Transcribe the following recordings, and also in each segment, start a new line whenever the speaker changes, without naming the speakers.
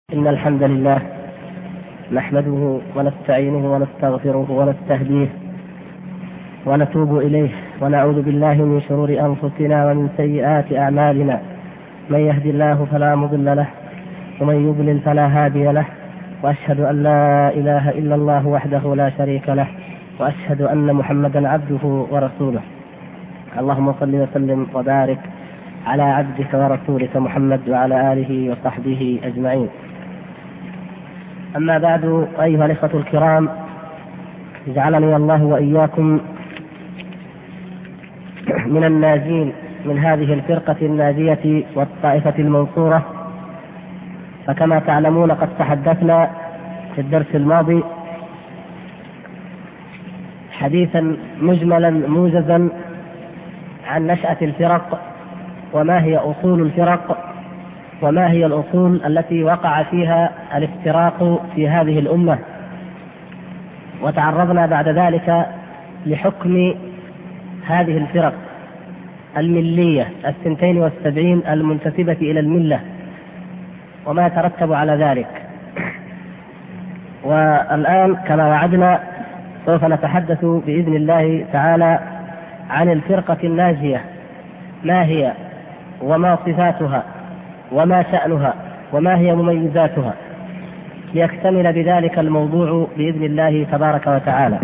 إن الحمد لله نحمده ونستعينه ونستغفره ونستهديه ونتوب إليه ونعوذ بالله من شرور أنفسنا ومن سيئات أعمالنا. من يهد الله فلا مضل له ومن يضلل فلا هادي له، وأشهد أن لا إله إلا الله وحده لا شريك له، وأشهد أن محمدا عبده ورسوله. اللهم صل وسلم وبارك على عبدك ورسولك محمد وعلى آله وصحبه أجمعين. أما بعد، أيها الإخوة الكرام، جعلني الله وإياكم من الناجين من هذه الفرقة الناجية والطائفة المنصورة. فكما تعلمون قد تحدثنا في الدرس الماضي حديثا مجملا موجزا عن نشأة الفرق، وما هي أصول الفرق، وما هي الأصول التي وقع فيها الافتراق في هذه الأمة. وتعرضنا بعد ذلك لحكم هذه الفرق الملية 72 المنتسبة إلى الملة وما يترتب على ذلك. والآن كما وعدنا سوف نتحدث بإذن الله تعالى عن الفرقة الناجية، ما هي وما صفاتها وما شأنها وما هي مميزاتها، ليكتمل بذلك الموضوع بإذن الله تبارك وتعالى.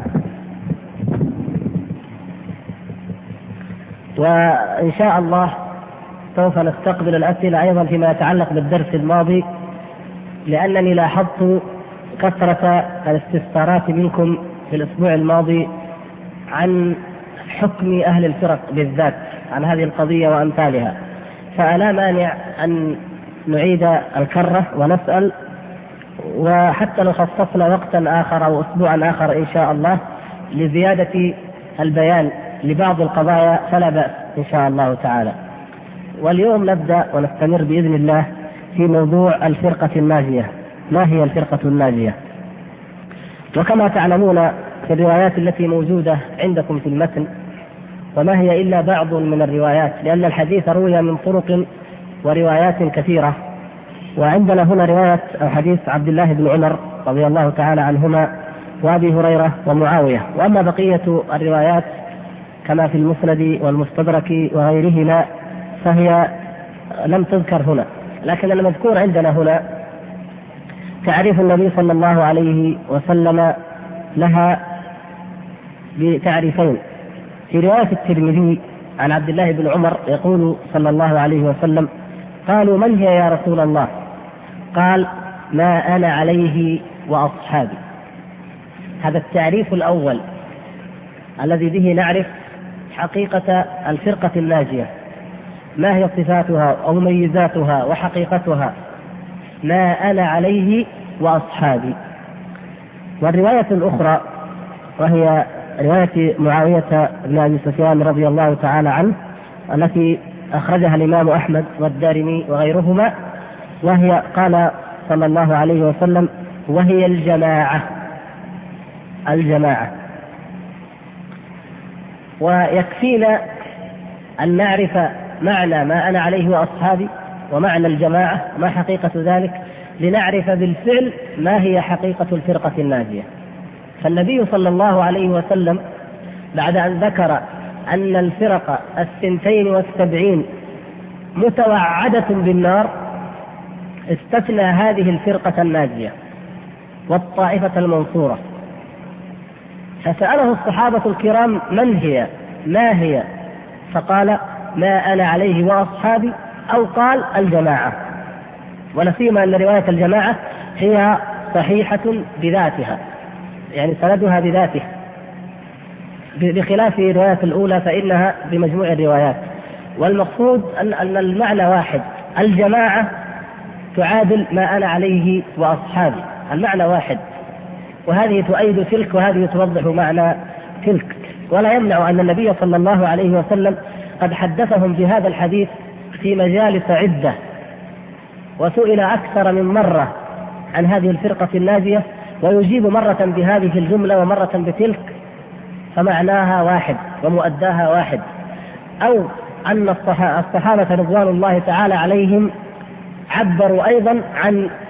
وإن شاء الله سوف نستقبل الأسئلة أيضا فيما يتعلق بالدرس الماضي، لأنني لاحظت كثرة الاستفسارات منكم في الأسبوع الماضي عن حكم أهل الفرق بالذات، عن هذه القضية وأمثالها. فلا مانع أن نعيد الكرة ونسأل، وحتى لو خصصنا وقتا آخر أو أسبوعا آخر إن شاء الله لزيادة البيان لبعض القضايا فلا بأس إن شاء الله تعالى. واليوم نبدأ ونستمر بإذن الله في موضوع الفرقة الناجية. ما هي الفرقة الناجية؟ وكما تعلمون في الروايات التي موجودة عندكم في المتن، وما هي إلا بعض من الروايات، لأن الحديث روي من طرق وروايات كثيرة. وعندنا هنا رواية أو حديث عبد الله بن عمر رضي الله تعالى عنهما وأبي هريرة ومعاوية. وأما بقية الروايات كما في المسند والمستدرك وغيرهما فهي لم تذكر هنا، لكن المذكور عندنا هنا تعريف النبي صلى الله عليه وسلم لها بتعريفين. في رواية الترمذي عن عبد الله بن عمر يقول صلى الله عليه وسلم: قالوا من هي يا رسول الله؟ قال: ما أنا عليه وأصحابي. هذا التعريف الأول الذي به نعرف حقيقة الفرقة الناجية، ما هي صفاتها ومميزاتها وحقيقتها. ما أنا عليه وأصحابي. والرواية الأخرى وهي رواية معاوية بن أبي سفيان رضي الله تعالى عنه التي أخرجها الإمام أحمد والدارمي وغيرهما، وهي قال صلى الله عليه وسلم: وهي الجماعة. الجماعة. ويكفينا أن نعرف معنى ما أنا عليه وأصحابي ومعنى الجماعة ما حقيقة ذلك، لنعرف بالفعل ما هي حقيقة الفرقة الناجية. فالنبي صلى الله عليه وسلم بعد أن ذكر أن الفرق 72 متوعدة بالنار استثنى هذه الفرقة الناجية والطائفة المنصورة. فسأله الصحابة الكرام: من هي؟ ما هي؟ فقال: ما أنا عليه وأصحابي، أو قال: الجماعة. ونسيما أن رواية الجماعة هي صحيحة بذاتها، يعني سندها بذاته، بخلاف الرواية الأولى فإنها بمجموع الروايات. والمقصود أن المعنى واحد، الجماعة تعادل ما أنا عليه وأصحابي، المعنى واحد. وهذه تؤيد تلك وهذه توضح معنى تلك. ولا يمنع أن النبي صلى الله عليه وسلم قد حدثهم بهذا الحديث في مجالس عدة، وسئل أكثر من مرة عن هذه الفرقة الناجية، ويجيب مرة بهذه الجملة ومرة بتلك، فمعناها واحد ومؤداها واحد. أو أن الصحابة رضوان الله تعالى عليهم عبروا أيضا عن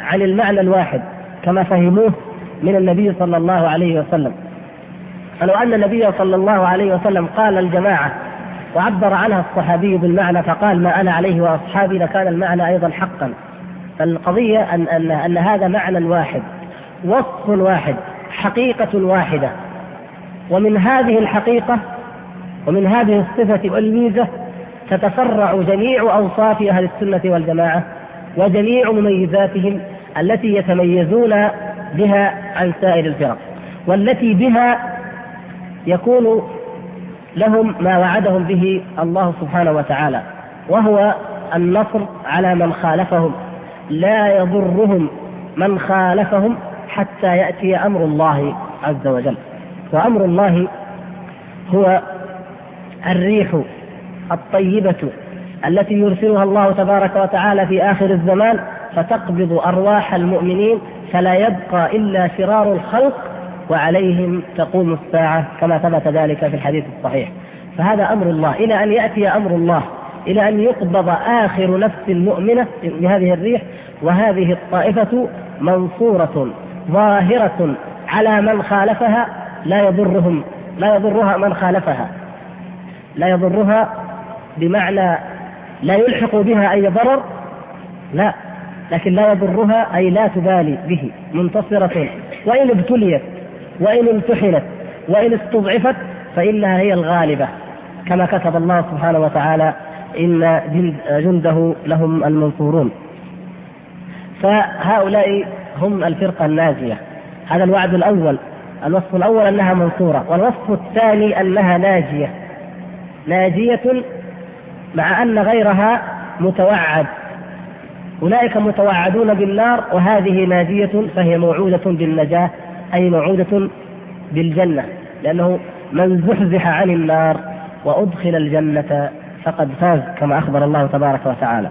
عن المعنى الواحد كما فهموه من النبي صلى الله عليه وسلم. فلو أن النبي صلى الله عليه وسلم قال الجماعة وعبر عنها الصحابي بالمعنى فقال ما أنا عليه وأصحابي لكان المعنى أيضا حقا. فالقضية أن هذا معنى واحد، وصف واحد، حقيقة واحدة، ومن هذه الحقيقة ومن هذه الصفة والميزة تتفرع جميع أوصاف أهل السنة والجماعة وجميع مميزاتهم التي يتميزون بها عن سائر الفرق، والتي بها يكون لهم ما وعدهم به الله سبحانه وتعالى، وهو النصر على من خالفهم، لا يضرهم من خالفهم حتى يأتي أمر الله عز وجل. وأمر الله هو الريح الطيبة التي يرسلها الله تبارك وتعالى في آخر الزمان فتقبض أرواح المؤمنين فلا يبقى إلا شرار الخلق وعليهم تقوم الساعة كما ثبت ذلك في الحديث الصحيح. فهذا أمر الله إلى أن يأتي أمر الله، إلى أن يقبض آخر نفس مؤمنة بهذه الريح، وهذه الطائفة منصورة ظاهرة على من خالفها، لا يضرها من خالفها، لا يضرها بمعنى لا يلحق بها أي ضرر، لا، لكن لا يضرها أي لا تبالي به، منتصرة، وإن ابتليت وإن امتحنت وإن استضعفت فإنها هي الغالبة، كما كتب الله سبحانه وتعالى إن جنده لهم المنصورون. فهؤلاء هم الفرقة الناجية. هذا الوعد الأول، الوصف الأول أنها منصورة، والوصف الثاني أنها ناجية مع أن غيرها متوعد. أولئك متوعدون بالنار وهذه ناجية، فهي موعودة بالنجاة أي موعودة بالجنة، لأنه من زحزح عن النار وأدخل الجنة فقد فاز كما أخبر الله تبارك وتعالى.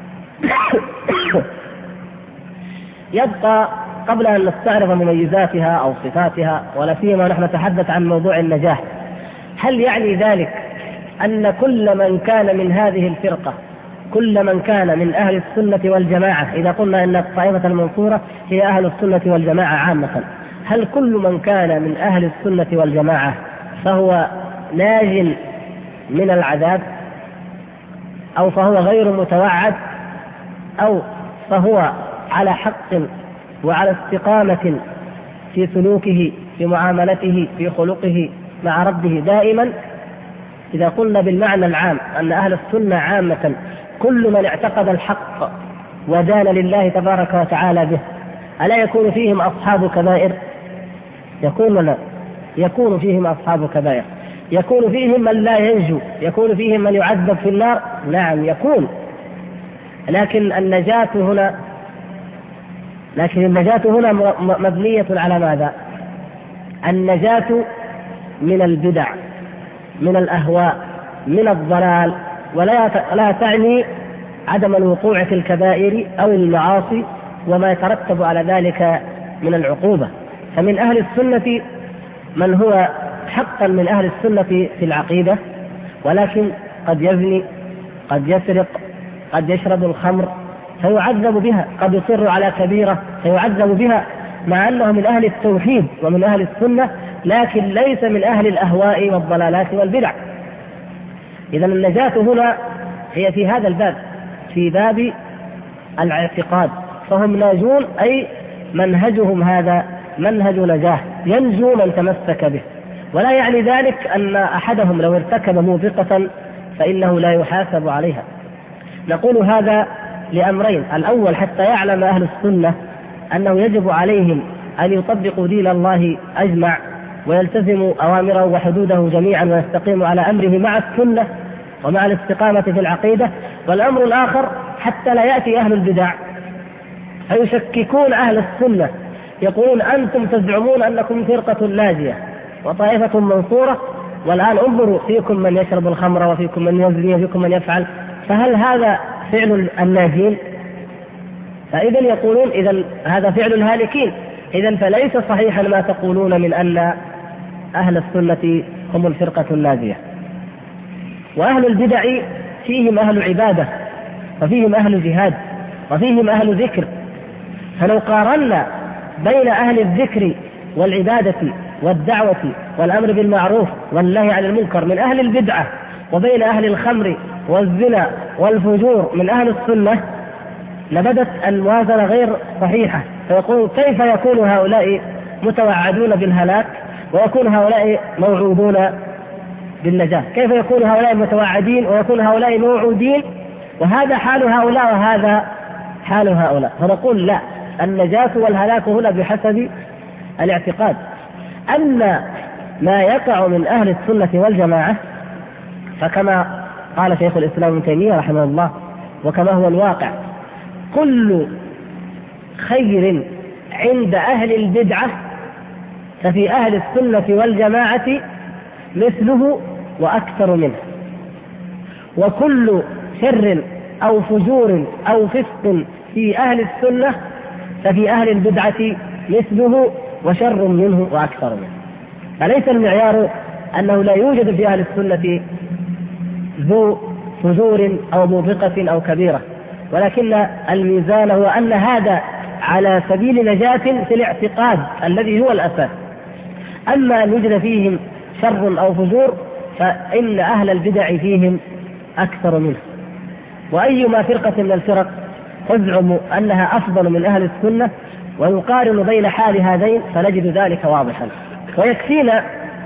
يبقى قبل أن نستعرض مميزاتها أو صفاتها، ولا سيما نحن نتحدث عن موضوع النجاة، هل يعني ذلك أن كل من كان من هذه الفرقة، كل من كان من أهل السنة والجماعة، إذا قلنا أن الطائفة المنصورة هي أهل السنة والجماعة عامة، هل كل من كان من أهل السنة والجماعة فهو ناج من العذاب، أو فهو غير متوعد، أو فهو على حق وعلى استقامة في سلوكه، في معاملته، في خلقه مع ربه دائما؟ إذا قلنا بالمعنى العام أن أهل السنة عامة كل من اعتقد الحق ودان لله تبارك وتعالى به، ألا يكون فيهم أصحاب كبائر؟ يكون فيهم أصحاب كبائر، يكون فيهم من لا ينجو، يكون فيهم من يعذب في النار، نعم يكون، لكن النجاة هنا مبنية على ماذا؟ النجاة من البدع، من الأهواء، من الضلال، ولا تعني عدم الوقوع في الكبائر أو المعاصي وما يترتب على ذلك من العقوبة. فمن أهل السنة من هو حقا من أهل السنة في العقيدة، ولكن قد يزني، قد يسرق، قد يشرب الخمر فيعذب بها، قد يصر على كبيرة فيعذب بها، مع أنه من أهل التوحيد ومن أهل السنة، لكن ليس من أهل الأهواء والضلالات والبدع. إذا النجاة هنا هي في هذا الباب، في باب الاعتقاد، فهم ناجون أي منهجهم هذا منهج نجاة، ينجو من تمسك به. ولا يعني ذلك أن أحدهم لو ارتكب موبقة فإنه لا يحاسب عليها. نقول هذا لأمرين: الأول حتى يعلم أهل السنة أنه يجب عليهم أن يطبقوا دين الله أجمع ويلتزموا أوامره وحدوده جميعا ويستقيموا على أمره مع السنة ومع الاستقامة في العقيدة. والأمر الآخر حتى لا يأتي أهل البدع فيشككون أهل السنة، يقولون أنتم تزعمون أنكم فرقة ناجية وطائفة منصورة، والآن انظروا فيكم من يشرب الخمر وفيكم من يزني وفيكم من يفعل، فهل هذا فعل الناجين؟ فإذا يقولون إذا هذا فعل الهالكين. إذا فليس صحيحا ما تقولون من أن أهل السنة هم الفرقة الناجية. وأهل البدع فيهم أهل عبادة، وفيهم أهل جهاد، وفيهم أهل ذكر، فلو قارنا بين أهل الذكر والعبادة والدعوة والأمر بالمعروف والنهي عن المنكر من أهل البدعة وبين أهل الخمر والزنا والفجور من أهل السنة لبدت الموازنة غير صحيحة. فيقول كيف يكون هؤلاء متوعدون بالهلاك ويكون هؤلاء موعودون بالنجاة؟ كيف يكون هؤلاء متوعدين ويكون هؤلاء موعودين وهذا حال هؤلاء وهذا حال هؤلاء؟ فنقول لا، النجاة والهلاك هنا بحسب الاعتقاد. أما ما يقع من أهل السنة والجماعة فكما قال شيخ الإسلام ابن تيمية رحمه الله وكما هو الواقع، كل خير عند أهل البدعة ففي أهل السنة والجماعة مثله وأكثر منه، وكل شر أو فجور أو فسق في أهل السنة ففي أهل البدعة مثله وشر منه وأكثر منه. فليس المعيار أنه لا يوجد في أهل السنة ذو فجور أو موبقة أو كبيرة، ولكن الميزان هو أن هذا على سبيل نجاة في الاعتقاد الذي هو الأساس. أما أن يوجد فيهم شر أو فجور فإن أهل البدع فيهم أكثر منه. وأيما فرقة من الفرق تزعم أنها أفضل من أهل السنة ونقارن بين حال هذين فنجد ذلك واضحا. ويكفينا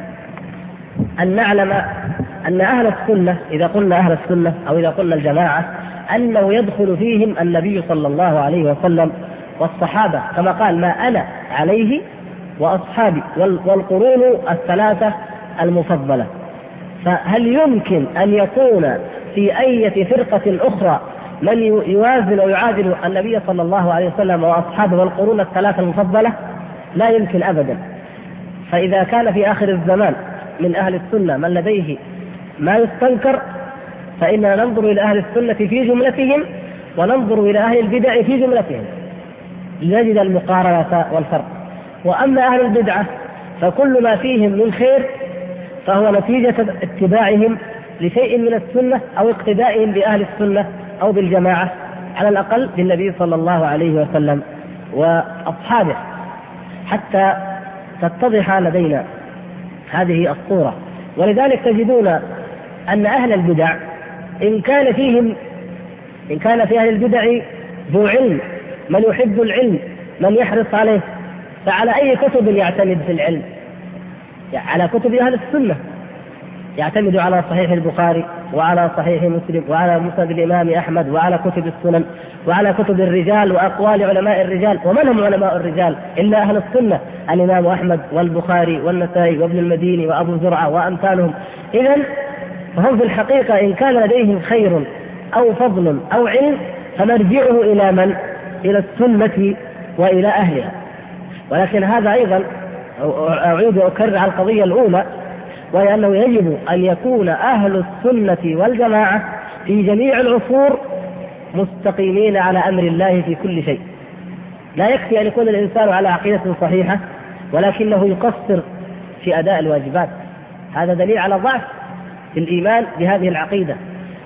أن نعلم أن أهل السنة إذا قلنا أهل السنة أو إذا قلنا الجماعة أنه يدخل فيهم النبي صلى الله عليه وسلم والصحابة كما قال ما أنا عليه وأصحابي والقرون الثلاثة المفضلة. فهل يمكن أن يكون في أي فرقة أخرى من يوازن ويعادل النبي صلى الله عليه وسلم وأصحابه والقرون الثلاثة المفضلة؟ لا يمكن أبدا. فإذا كان في آخر الزمان من أهل السنة من لديه ما يستنكر فإننا ننظر إلى أهل السنة في جملتهم وننظر إلى أهل البدع في جملتهم لنجد المقارنة والفرق. وأما أهل البدعة فكل ما فيهم من خير فهو نتيجة اتباعهم لشيء من السنة أو اقتدائهم بأهل السنة أو بالجماعة على الأقل بالنبي صلى الله عليه وسلم وأصحابه، حتى تتضح لدينا هذه الصورة. ولذلك تجدون أن أهل البدع إن كان في أهل البدع ذو علم، من يحب العلم، من يحرص عليه، فعلى أي كتب يعتمد في العلم؟ على كتب أهل السنة، يعتمد على صحيح البخاري وعلى صحيح مسلم وعلى مسند الإمام أحمد وعلى كتب السنن وعلى كتب الرجال وأقوال علماء الرجال. ومن هم علماء الرجال إلا أهل السنة؟ الإمام أحمد والبخاري والنسائي وابن المديني وأبو زرعة وأمثالهم. إذن فهم في الحقيقة إن كان لديهم خير أو فضل أو علم فمرجعه إلى من؟ إلى السنة وإلى أهلها. ولكن هذا أيضا أعيد وأكرر على القضية الأولى، وهي أنه يجب أن يكون أهل السنة والجماعة في جميع العصور مستقيمين على أمر الله في كل شيء. لا يكفي أن يكون الإنسان على عقيدة صحيحة ولكنه يقصر في أداء الواجبات، هذا دليل على ضعف في الإيمان بهذه العقيدة.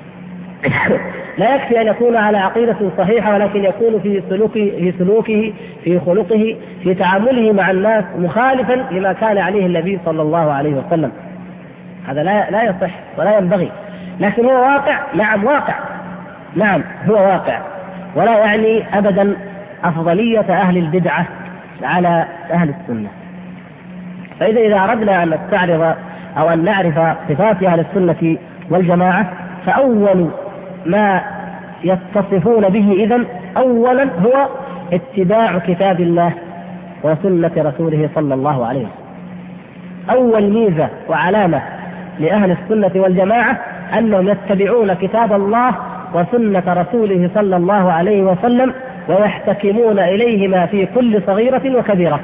لا يكفي أن يكون على عقيدة صحيحة ولكن يكون في سلوكه في خلقه في تعامله مع الناس مخالفا لما كان عليه النبي صلى الله عليه وسلم. هذا لا يصح ولا ينبغي. لكن هو واقع، نعم واقع، نعم هو واقع، ولا يعني أبدا أفضلية أهل البدعة على أهل السنة. فإذا أردنا أن نستعرض أو أن نعرف صفات أهل السنة والجماعة فأول ما يتصفون به إذن أولا هو اتباع كتاب الله وسنة رسوله صلى الله عليه وسلم. أول ميزة وعلامة لأهل السنة والجماعة أنهم يتبعون كتاب الله وسنة رسوله صلى الله عليه وسلم ويحتكمون إليهما في كل صغيرة وكبيرة.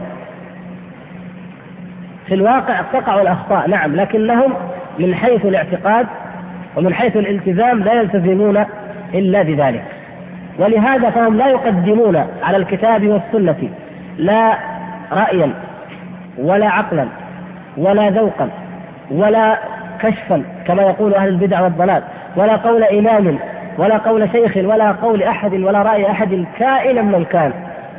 في الواقع تقع الأخطاء نعم، لكنهم من حيث الاعتقاد ومن حيث الالتزام لا يلتزمون إلا بذلك. ولهذا فهم لا يقدمون على الكتاب والسنة لا رأيا ولا عقلا ولا ذوقا ولا كشفا كما يقول أهل البدع والضلال، ولا قول إمام ولا قول شيخ ولا قول أحد ولا رأي أحد كائنا من كان،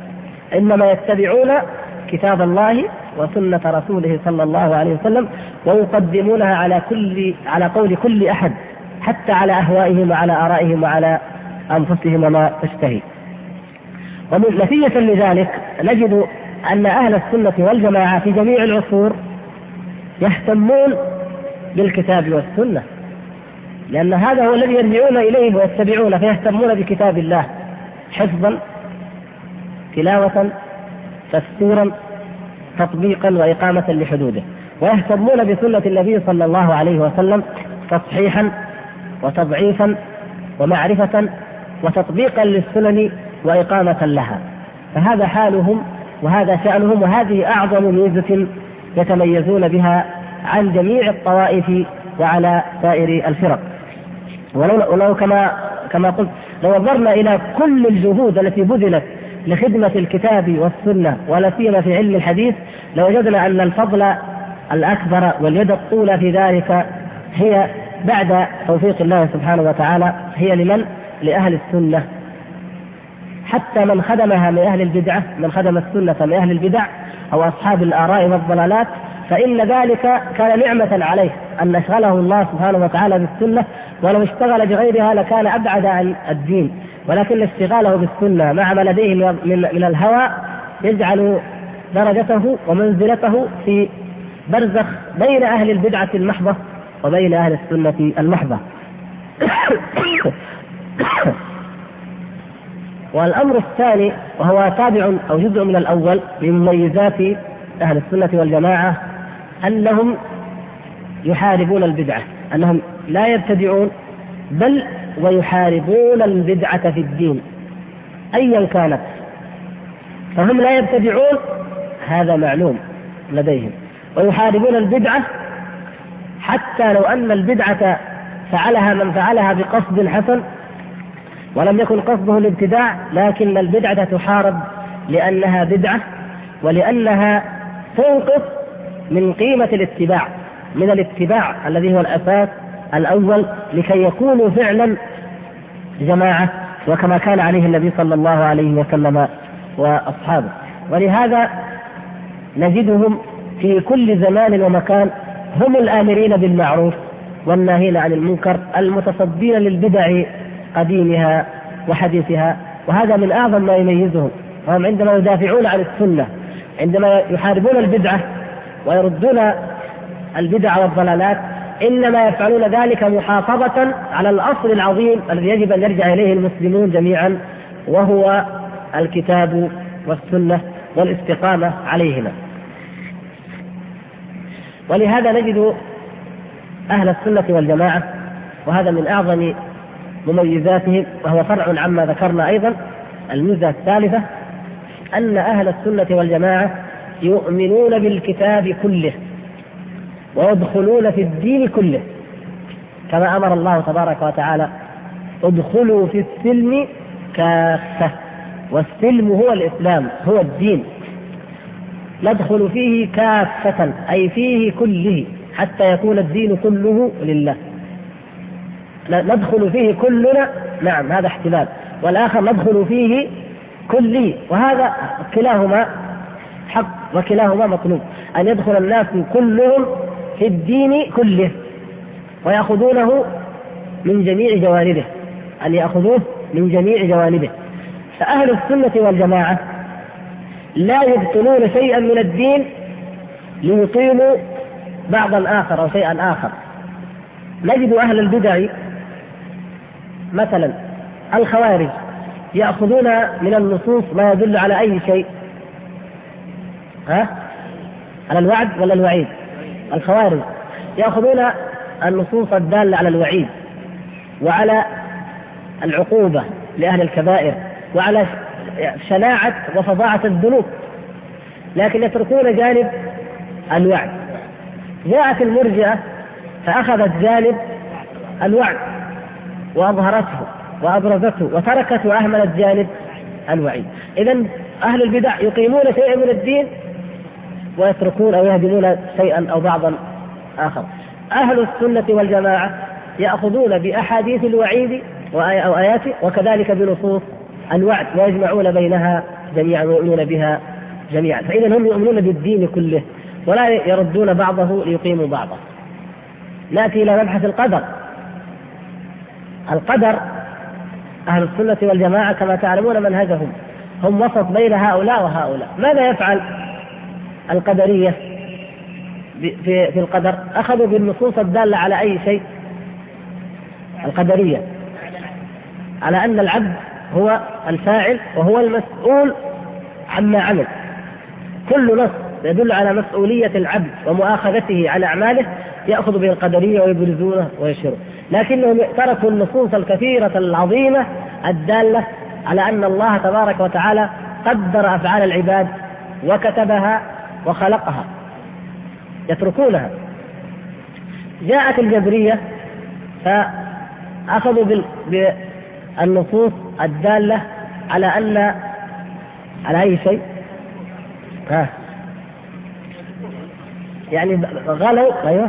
إنما يتبعون كتاب الله وسنة رسوله صلى الله عليه وسلم، ويقدمونها على قول كل أحد، حتى على أهوائهم وعلى آرائهم وعلى أنفسهم وما تشتهي. ونتيجة لذلك نجد أن أهل السنة والجماعة في جميع العصور يهتمون بالكتاب والسنة، لأن هذا هو الذي يرجعون إليه ويتبعون، فيهتمون بكتاب الله حفظا، تلاوة، تفسيرا، تطبيقا، وإقامة لحدوده، ويهتمون بسنة النبي صلى الله عليه وسلم تصحيحا وتضعيفا ومعرفة وتطبيقا للسنن وإقامة لها. فهذا حالهم وهذا شأنهم، وهذه أعظم ميزة يتميزون بها عن جميع الطوائف وعلى سائر الفرق. ولو كما قلت، لو نظرنا إلى كل الجهود التي بذلت لخدمة الكتاب والسنة ولا سيما في علم الحديث، لوجدنا أن الفضل الأكبر واليد الطولى في ذلك هي بعد توفيق الله سبحانه وتعالى هي لأهل السنة. حتى من خدمها من أهل البدعة، من خدم السنة من أهل البدع أو أصحاب الآراء والضلالات، فإن ذلك كان نعمة عليه أن أشغله الله سبحانه وتعالى بالسنة، ولو اشتغل بغيرها لكان أبعد عن الدين، ولكن اشتغاله بالسنة مع ما لديه من الهوى يجعل درجته ومنزلته في برزخ بين أهل البدعة المحضة وبين أهل السنة المحضة. والأمر الثاني، وهو تابع أو جزء من الأول من مميزات أهل السنة والجماعة، أنهم يحاربون البدعة، أنهم لا يبتدعون بل ويحاربون البدعة في الدين أيا كانت، فهم لا يبتدعون، هذا معلوم لديهم، ويحاربون البدعة حتى لو أن البدعة فعلها من فعلها بقصد حسن ولم يكن قصده الابتداع، لكن البدعة تحارب لأنها بدعة ولأنها تنقص من قيمة الاتباع، من الاتباع الذي هو الأساس الأول لكي يكونوا فعلا جماعة، وكما كان عليه النبي صلى الله عليه وسلم وأصحابه. ولهذا نجدهم في كل زمان ومكان هم الآمرين بالمعروف والناهين عن المنكر، المتصدين للبدع قديمها وحديثها، وهذا من أعظم ما يميزهم. وهم عندما يدافعون عن السنة، عندما يحاربون البدعة ويردون البدع والضلالات، إنما يفعلون ذلك محافظة على الأصل العظيم الذي يجب أن يرجع إليه المسلمون جميعا، وهو الكتاب والسنة والاستقامة عليهما. ولهذا نجد أهل السنة والجماعة، وهذا من أعظم مميزاتهم، وهو فرع عما ذكرنا أيضا. الميزة الثالثة أن أهل السنة والجماعة يؤمنون بالكتاب كله ويدخلون في الدين كله، كما أمر الله تبارك وتعالى: ادخلوا في السلم كافة. والسلم هو الإسلام، هو الدين، ندخل فيه كافة أي فيه كله حتى يكون الدين كله لله. ندخل فيه كلنا، نعم هذا احتمال، والآخر ندخل فيه كله، وهذا كلاهما حق وكلاهما مطلوب، أن يدخل الناس كلهم في الدين كله ويأخذونه من جميع جوانبه، أن يأخذوه من جميع جوانبه. فأهل السنة والجماعة لا يبطلون شيئا من الدين ليقيموا بعضا آخر أو شيئا آخر. نجد أهل البدع مثلا الخوارج يأخذون من النصوص ما يدل على أي شيء، على الوعد ولا الوعيد؟ الخوارج يأخذون النصوص الدالة على الوعيد وعلى العقوبة لأهل الكبائر وعلى شناعة وفظاعة الذنوب، لكن يتركون جانب الوعد. جاءت المرجئة فأخذت جانب الوعد وأظهرته وأبرزته وتركت وأهملت جانب الوعيد. إذن أهل البدع يقيمون شيئا من الدين ويتركون أو يهدمون شيئا أو بعضا آخر. أهل السنة والجماعة يأخذون بأحاديث الوعيد أو آياته وكذلك بنصوص الوعد ويجمعون بينها جميعا ويؤمنون بها جميعا. فإذا هم يؤمنون بالدين كله ولا يردون بعضه ليقيموا بعضه. نأتي إلى مبحث القدر. القدر أهل السنة والجماعة كما تعلمون منهجهم هم وسط بين هؤلاء وهؤلاء. ماذا يفعل القدرية في القدر؟ أخذوا بالنصوص الدالة على أي شيء؟ القدرية على أن العبد هو الفاعل وهو المسؤول عما عمل. كل نص يدل على مسؤولية العبد ومؤاخذته على أعماله يأخذ به القدرية ويبرزونه ويشيره، لكنهم تركوا النصوص الكثيرة العظيمة الدالة على أن الله تبارك وتعالى قدر أفعال العباد وكتبها وخلقها، يتركونها. جاءت الجبرية فأخذوا بالنصوص الدالة على أن على أي شيء يعني غلوا. أيوة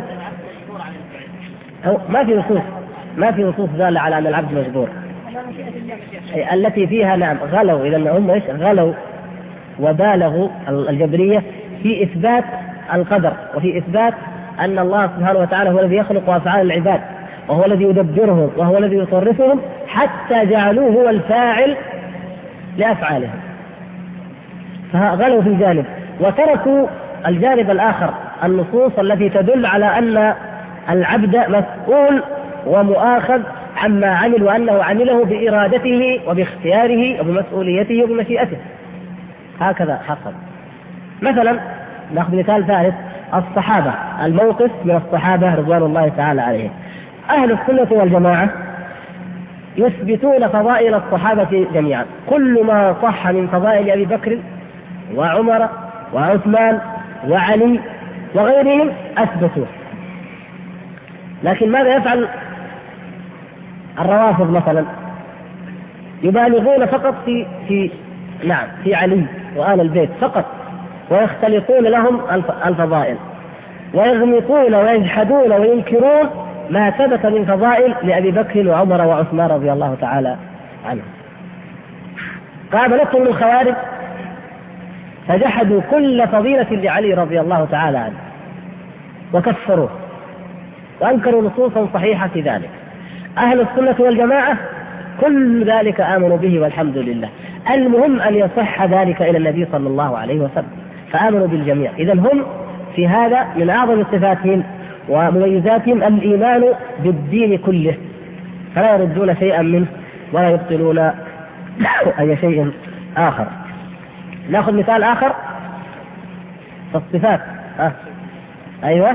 ما في نصوص دالة على أن العبد مجبور التي فيها نعم غلوا. إذا هم غلوا وبالغوا الجبرية في إثبات القدر وفي إثبات أن الله سبحانه وتعالى هو الذي يخلق أفعال العباد وهو الذي يدبرهم وهو الذي يصرفهم، حتى جعلوه هو الفاعل لأفعالهم. فغلوا في جانب وتركوا الجانب الآخر، النصوص التي تدل على أن العبد مسؤول ومؤاخذ عما عمل وأنه عمله بإرادته وباختياره وبمسؤوليته وبمشيئته. هكذا حصل. مثلا نأخذ مثال ثالث، الصحابة، الموقف من الصحابة رضوان الله تعالى عليهم. أهل السنة والجماعة يثبتون فضائل الصحابة جميعا، كل ما صح من فضائل أبي بكر وعمر وعثمان وعلي وغيرهم أثبتوه. لكن ماذا يفعل الروافض مثلا؟ يبالغون فقط في علي وآل البيت فقط، ويختلطون لهم الفضائل ويغمطون ويجحدون وينكرون ما ثبت من فضائل لأبي بكر وعمر وعثمان رضي الله تعالى عنهم. قابلتهم الخوارج فجحدوا كل فضيلة لعلي رضي الله تعالى عنه وكفروه وأنكروا نصوصا صحيحة في ذلك. أهل السنة والجماعة كل ذلك آمنوا به والحمد لله. المهم أن يصح ذلك إلى النبي صلى الله عليه وسلم، فآمنوا بالجميع. إذن هم في هذا من أعظم صفاتهم ومميزاتهم الإيمان بالدين كله، فلا يردون شيئا منه ولا يبطلون أي شيء آخر. نأخذ مثال آخر في الصفات. أيوة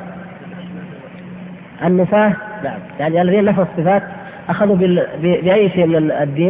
النفاة، نعم، يعني الذين نفوا الصفات أخذوا بأي شيء من الدين؟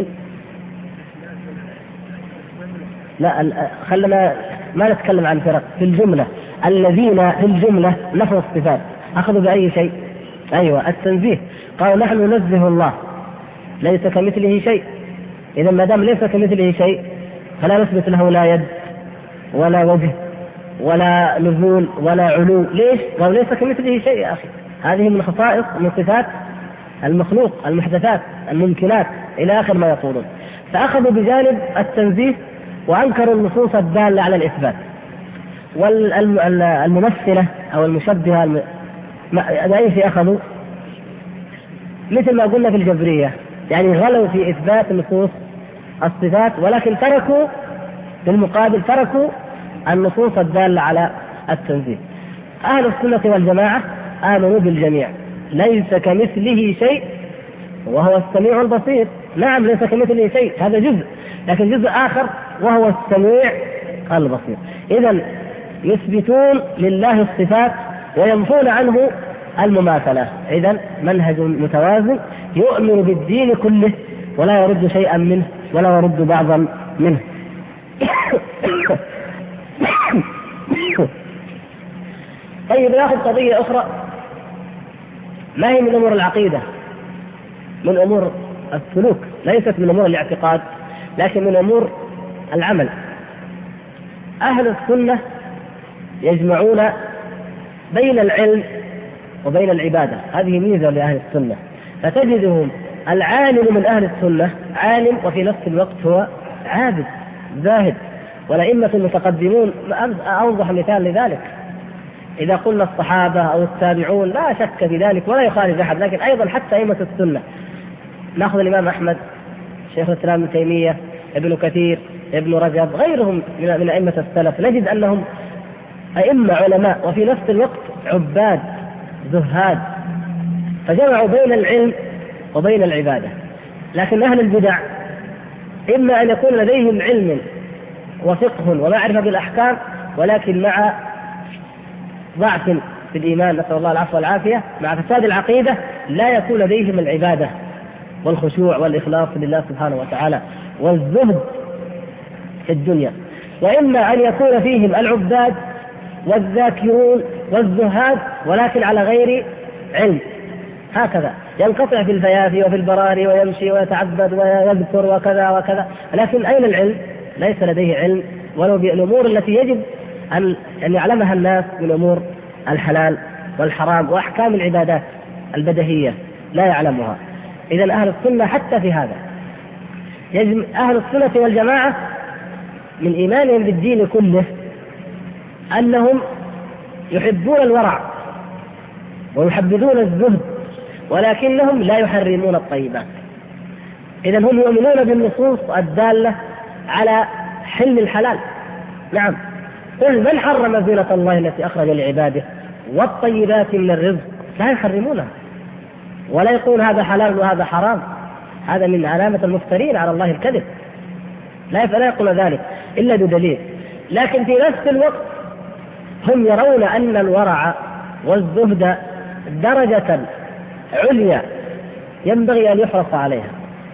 لا، خلنا ما نتكلم عن فرق، في الجملة الذين في الجملة نفوا الصفات أخذوا بأي شيء؟ أيوة التنزيه. قالوا نحن ننزه الله ليس كمثله شيء. إذا ما دام ليس كمثله شيء فلا نثبت له لا يد ولا وجه ولا نزول ولا علو. ليش؟ قالوا ليس كمثله شيء يا أخي. هذه من خصائص من صفات المخلوق، المحدثات، الممكنات، إلى آخر ما يقولون. فأخذوا بجانب التنزيه وأنكروا النصوص الدالة على الإثبات. والممثلة أو المشبهة بأي شيء أخذوا؟ مثل ما قلنا في الجبرية، يعني غلوا في إثبات نصوص الصفات، ولكن تركوا في المقابل النصوص الدالة على التنزيه. أهل السنة والجماعة آمنوا بالجميع، ليس كمثله شيء وهو السميع البصير. نعم ليس كمثله شيء، هذا جزء، لكن جزء آخر وهو السميع البصير. إذن يثبتون لله الصفات وينفون عنه المماثلة. إذن منهج متوازن يؤمن بالدين كله ولا يرد شيئا منه ولا يرد بعضا منه. طيب نأخذ قضية أخرى، ما هي من أمور العقيدة، من أمور السلوك، ليست من أمور الاعتقاد لكن من أمور العمل. أهل السنة يجمعون بين العلم وبين العبادة، هذه ميزة لأهل السنة. فتجدهم العالم من أهل السنة عالم وفي نفس الوقت هو عابد، زاهد. والأئمة المتقدمون أوضح مثال لذلك، إذا قلنا الصحابة أو التابعون لا شك في ذلك ولا يخالف أحد، لكن أيضا حتى أئمة السنة، نأخذ الإمام أحمد، شيخ الإسلام ابن تيمية، ابن كثير، ابن رجب، غيرهم من أئمة السلف، نجد أنهم أئمة علماء وفي نفس الوقت عباد زهاد، فجمعوا بين العلم وبين العبادة. لكن أهل البدع إما أن يكون لديهم علم وفقه ومعرفة بالأحكام، ولكن مع ضعف في الإيمان، نسأل الله العفو والعافية، مع فساد العقيدة لا يكون لديهم العبادة والخشوع والإخلاص لله سبحانه وتعالى والزهد في الدنيا. وإما أن يكون فيهم العباد والذاكرون والزهاد ولكن على غير علم، هكذا ينقطع في الفيافي وفي البراري ويمشي ويتعبد ويذكر وكذا وكذا، لكن أين العلم؟ ليس لديه علم ولو بالأمور التي يجب أن يعلمها الناس من أمور الحلال والحرام وأحكام العبادات البدهية لا يعلمها. إذن أهل السنة حتى في هذا يجب أهل السنة والجماعة من إيمانهم بالدين كله أنهم يحبون الورع ويحبذون الزهد، ولكنهم لا يحرمون الطيبات. إذن هم يؤمنون بالنصوص الدالة على حل الحلال. نعم، قل من حرم زينة الله التي أخرج لعباده والطيبات من الرزق، لا يحرمونها ولا يقول هذا حلال وهذا حرام، هذا من علامة المفترين على الله الكذب، لا يقول ذلك إلا بدليل. لكن في نفس الوقت هم يرون أن الورع والزهد درجة عليا ينبغي أن يحرص عليها.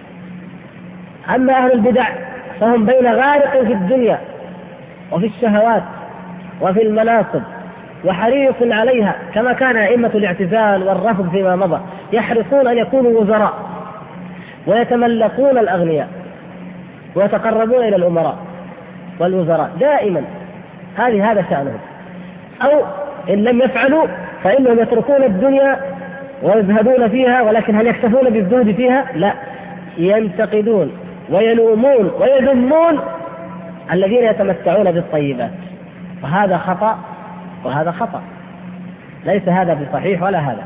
أما أهل البدع فهم بين غارق في الدنيا وفي الشهوات وفي المناصب وحريص عليها، كما كان أئمة الاعتزال والرفض فيما مضى يحرصون أن يكونوا وزراء ويتملكون الأغنياء ويتقربون إلى الأمراء والوزراء دائما، هذا شأنهم. أو إن لم يفعلوا فإنهم يتركون الدنيا ويزهدون فيها، ولكن هل يكتفون بالزهد فيها؟ لا، ينتقدون ويلومون ويذمون الذين يتمتعون بالطيبات، وهذا خطأ وهذا خطأ، ليس هذا بصحيح ولا هذا.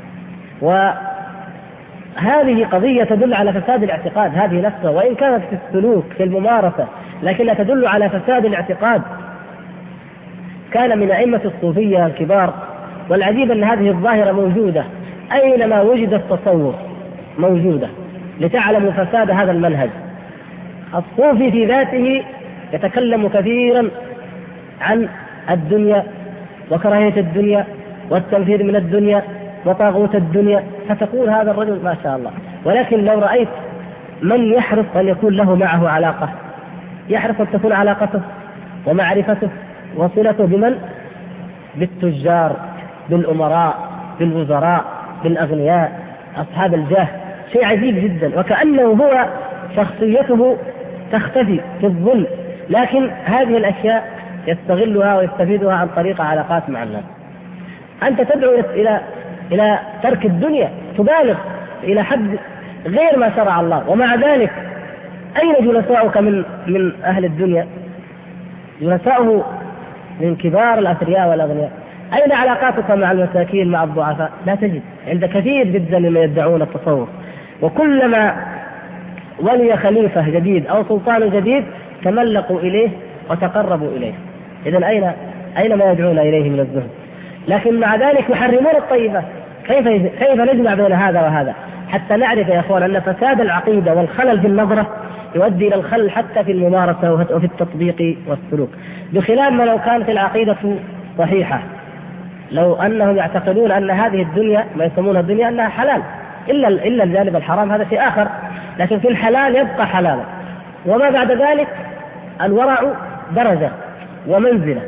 وهذه قضية تدل على فساد الاعتقاد هذه نفسها، وإن كانت في السلوك في الممارسة لكنها تدل على فساد الاعتقاد. كان من أئمة الصوفية الكبار، والعجيب أن هذه الظاهرة موجودة أينما وجد التصوف، موجودة، لتعلموا فساد هذا المنهج. الصوفي في ذاته يتكلم كثيرا عن الدنيا وكراهية الدنيا والتنفير من الدنيا وطاغوت الدنيا، فتقول هذا الرجل ما شاء الله. ولكن لو رأيت من يحرص أن يكون له معه علاقة، يحرص أن تكون علاقته ومعرفته وصلته بمن؟ بالتجار، بالأمراء، بالوزراء، بالأغنياء، أصحاب الجاه، شيء عجيب جدا، وكأنه هو شخصيته تختفي في الظل، لكن هذه الأشياء يستغلها ويستفيدها عن طريق علاقات مع الناس. أنت تدعو إلى ترك الدنيا، تبالغ إلى حد غير ما شرع الله، ومع ذلك أين جلساؤك من أهل الدنيا؟ جلساؤه من كبار الأثرياء والأغنياء. أين علاقاتك مع المساكين مع الضعفاء؟ لا تجد عند كثير جدا مما يدعون التصوف. وكلما ولي خليفة جديد أو سلطان جديد تملقوا إليه وتقربوا إليه. إذن أين ما يدعون إليه من الزهد؟ لكن مع ذلك يحرمون الطيبات. كيف نجمع بين هذا وهذا؟ حتى نعرف يا أخوان أن فساد العقيدة والخلل في النظرة يؤدي إلى الخلل حتى في الممارسة وفي التطبيق والسلوك، بخلاف ما لو كانت العقيدة صحيحة، لو أنهم يعتقدون أن هذه الدنيا ما يسمونها الدنيا أنها حلال إلا الجانب الحرام، هذا شيء آخر، لكن في الحلال يبقى حلالا، وما بعد ذلك الورع درجة ومنزلة،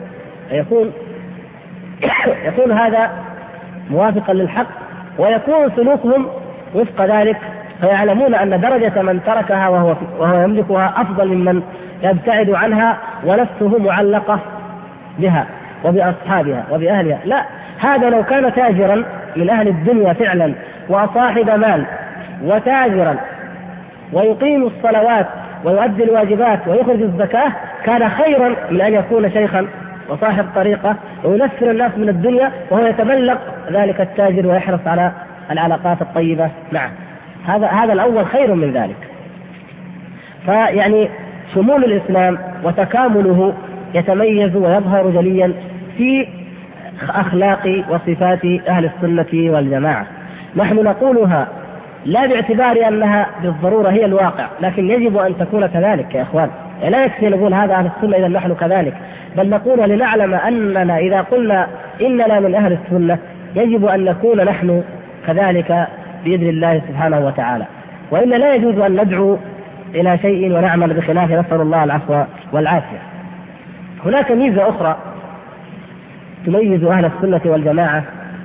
يكون هذا موافقا للحق، ويكون سلوكهم وفق ذلك، فيعلمون أن درجة من تركها وهو يملكها أفضل ممن يبتعد عنها ونفسه معلقة بها وبأصحابها وبأهلها. لا، هذا لو كان تاجرا من أهل الدنيا فعلا وصاحب مال وتاجرا ويقيم الصلوات ويؤدي الواجبات ويخرج الزكاة كان خيرا من أن يكون شيخا وصاحب طريقة وينفر الناس من الدنيا وهو يتبلغ ذلك التاجر ويحرص على العلاقات الطيبة معه. هذا الأول خير من ذلك. فيعني شمول الإسلام وتكامله يتميز ويظهر جليا في أخلاق وصفات أهل السنة والجماعة. نحن نقولها لا باعتبار أنها بالضرورة هي الواقع، لكن يجب أن تكون كذلك يا إخوان. لا يكفي نقول هذا أهل السنة إذا نحن كذلك، بل نقول لنعلم أننا إذا قلنا إننا من أهل السنة يجب أن نكون نحن كذلك بإذن الله سبحانه وتعالى، وإلا لا يجوز أن ندعو إلى شيء ونعمل بخلافه، نسأل الله العفو والعافية. هناك ميزة أخرى تميز أهل السنة والجماعة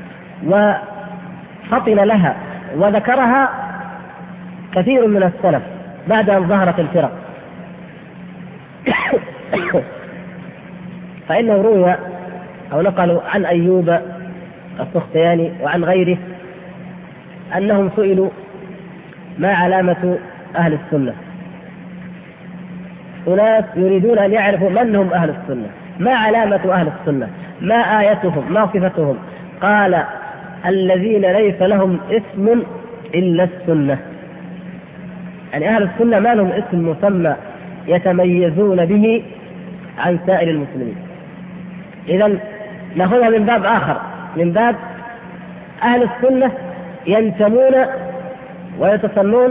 وفطن لها وذكرها كثير من السلف بعد أن ظهرت الفرق. فإنه روي أو نقلوا عن أيوب السختياني وعن غيره أنهم سئلوا ما علامة أهل السنة. أناس يريدون أن يعرفوا من هم أهل السنة، ما علامة أهل السنة، ما آيتهم، ما صفتهم. قال الذين ليس لهم اسم إلا السنة. يعني أهل السنة ما لهم اسم مسمى يتميزون به عن سائر المسلمين. إذن نأخذها من باب آخر، من باب أهل السنة ينتمون ويتصلون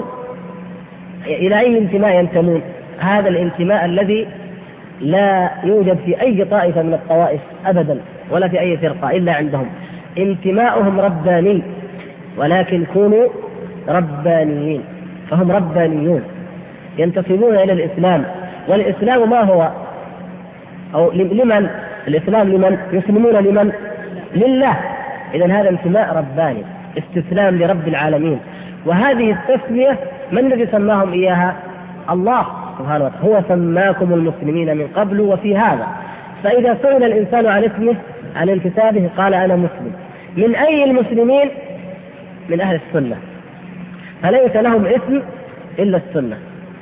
إلى أي انتماء ينتمون؟ هذا الانتماء الذي لا يوجد في أي طائفة من الطوائف أبدا ولا في أي فرقة إلا عندهم. انتماؤهم رباني، ولكن كونوا ربانيين، فهم ربانيون ينتسبون إلى الإسلام. والإسلام ما هو؟ أو لمن الإسلام؟ لمن يسلمون؟ لمن؟ لله. إذن هذا انتماء رباني، استسلام لرب العالمين. وهذه التسمية من الذي سماهم إياها؟ الله سبحانه وتعالى، هو سماكم المسلمين من قبل وفي هذا. فإذا سئل الإنسان عن اسمه عن انتسابه قال أنا مسلم. من أي المسلمين؟ من أهل السنة، فليس لهم اسم إلا السنة.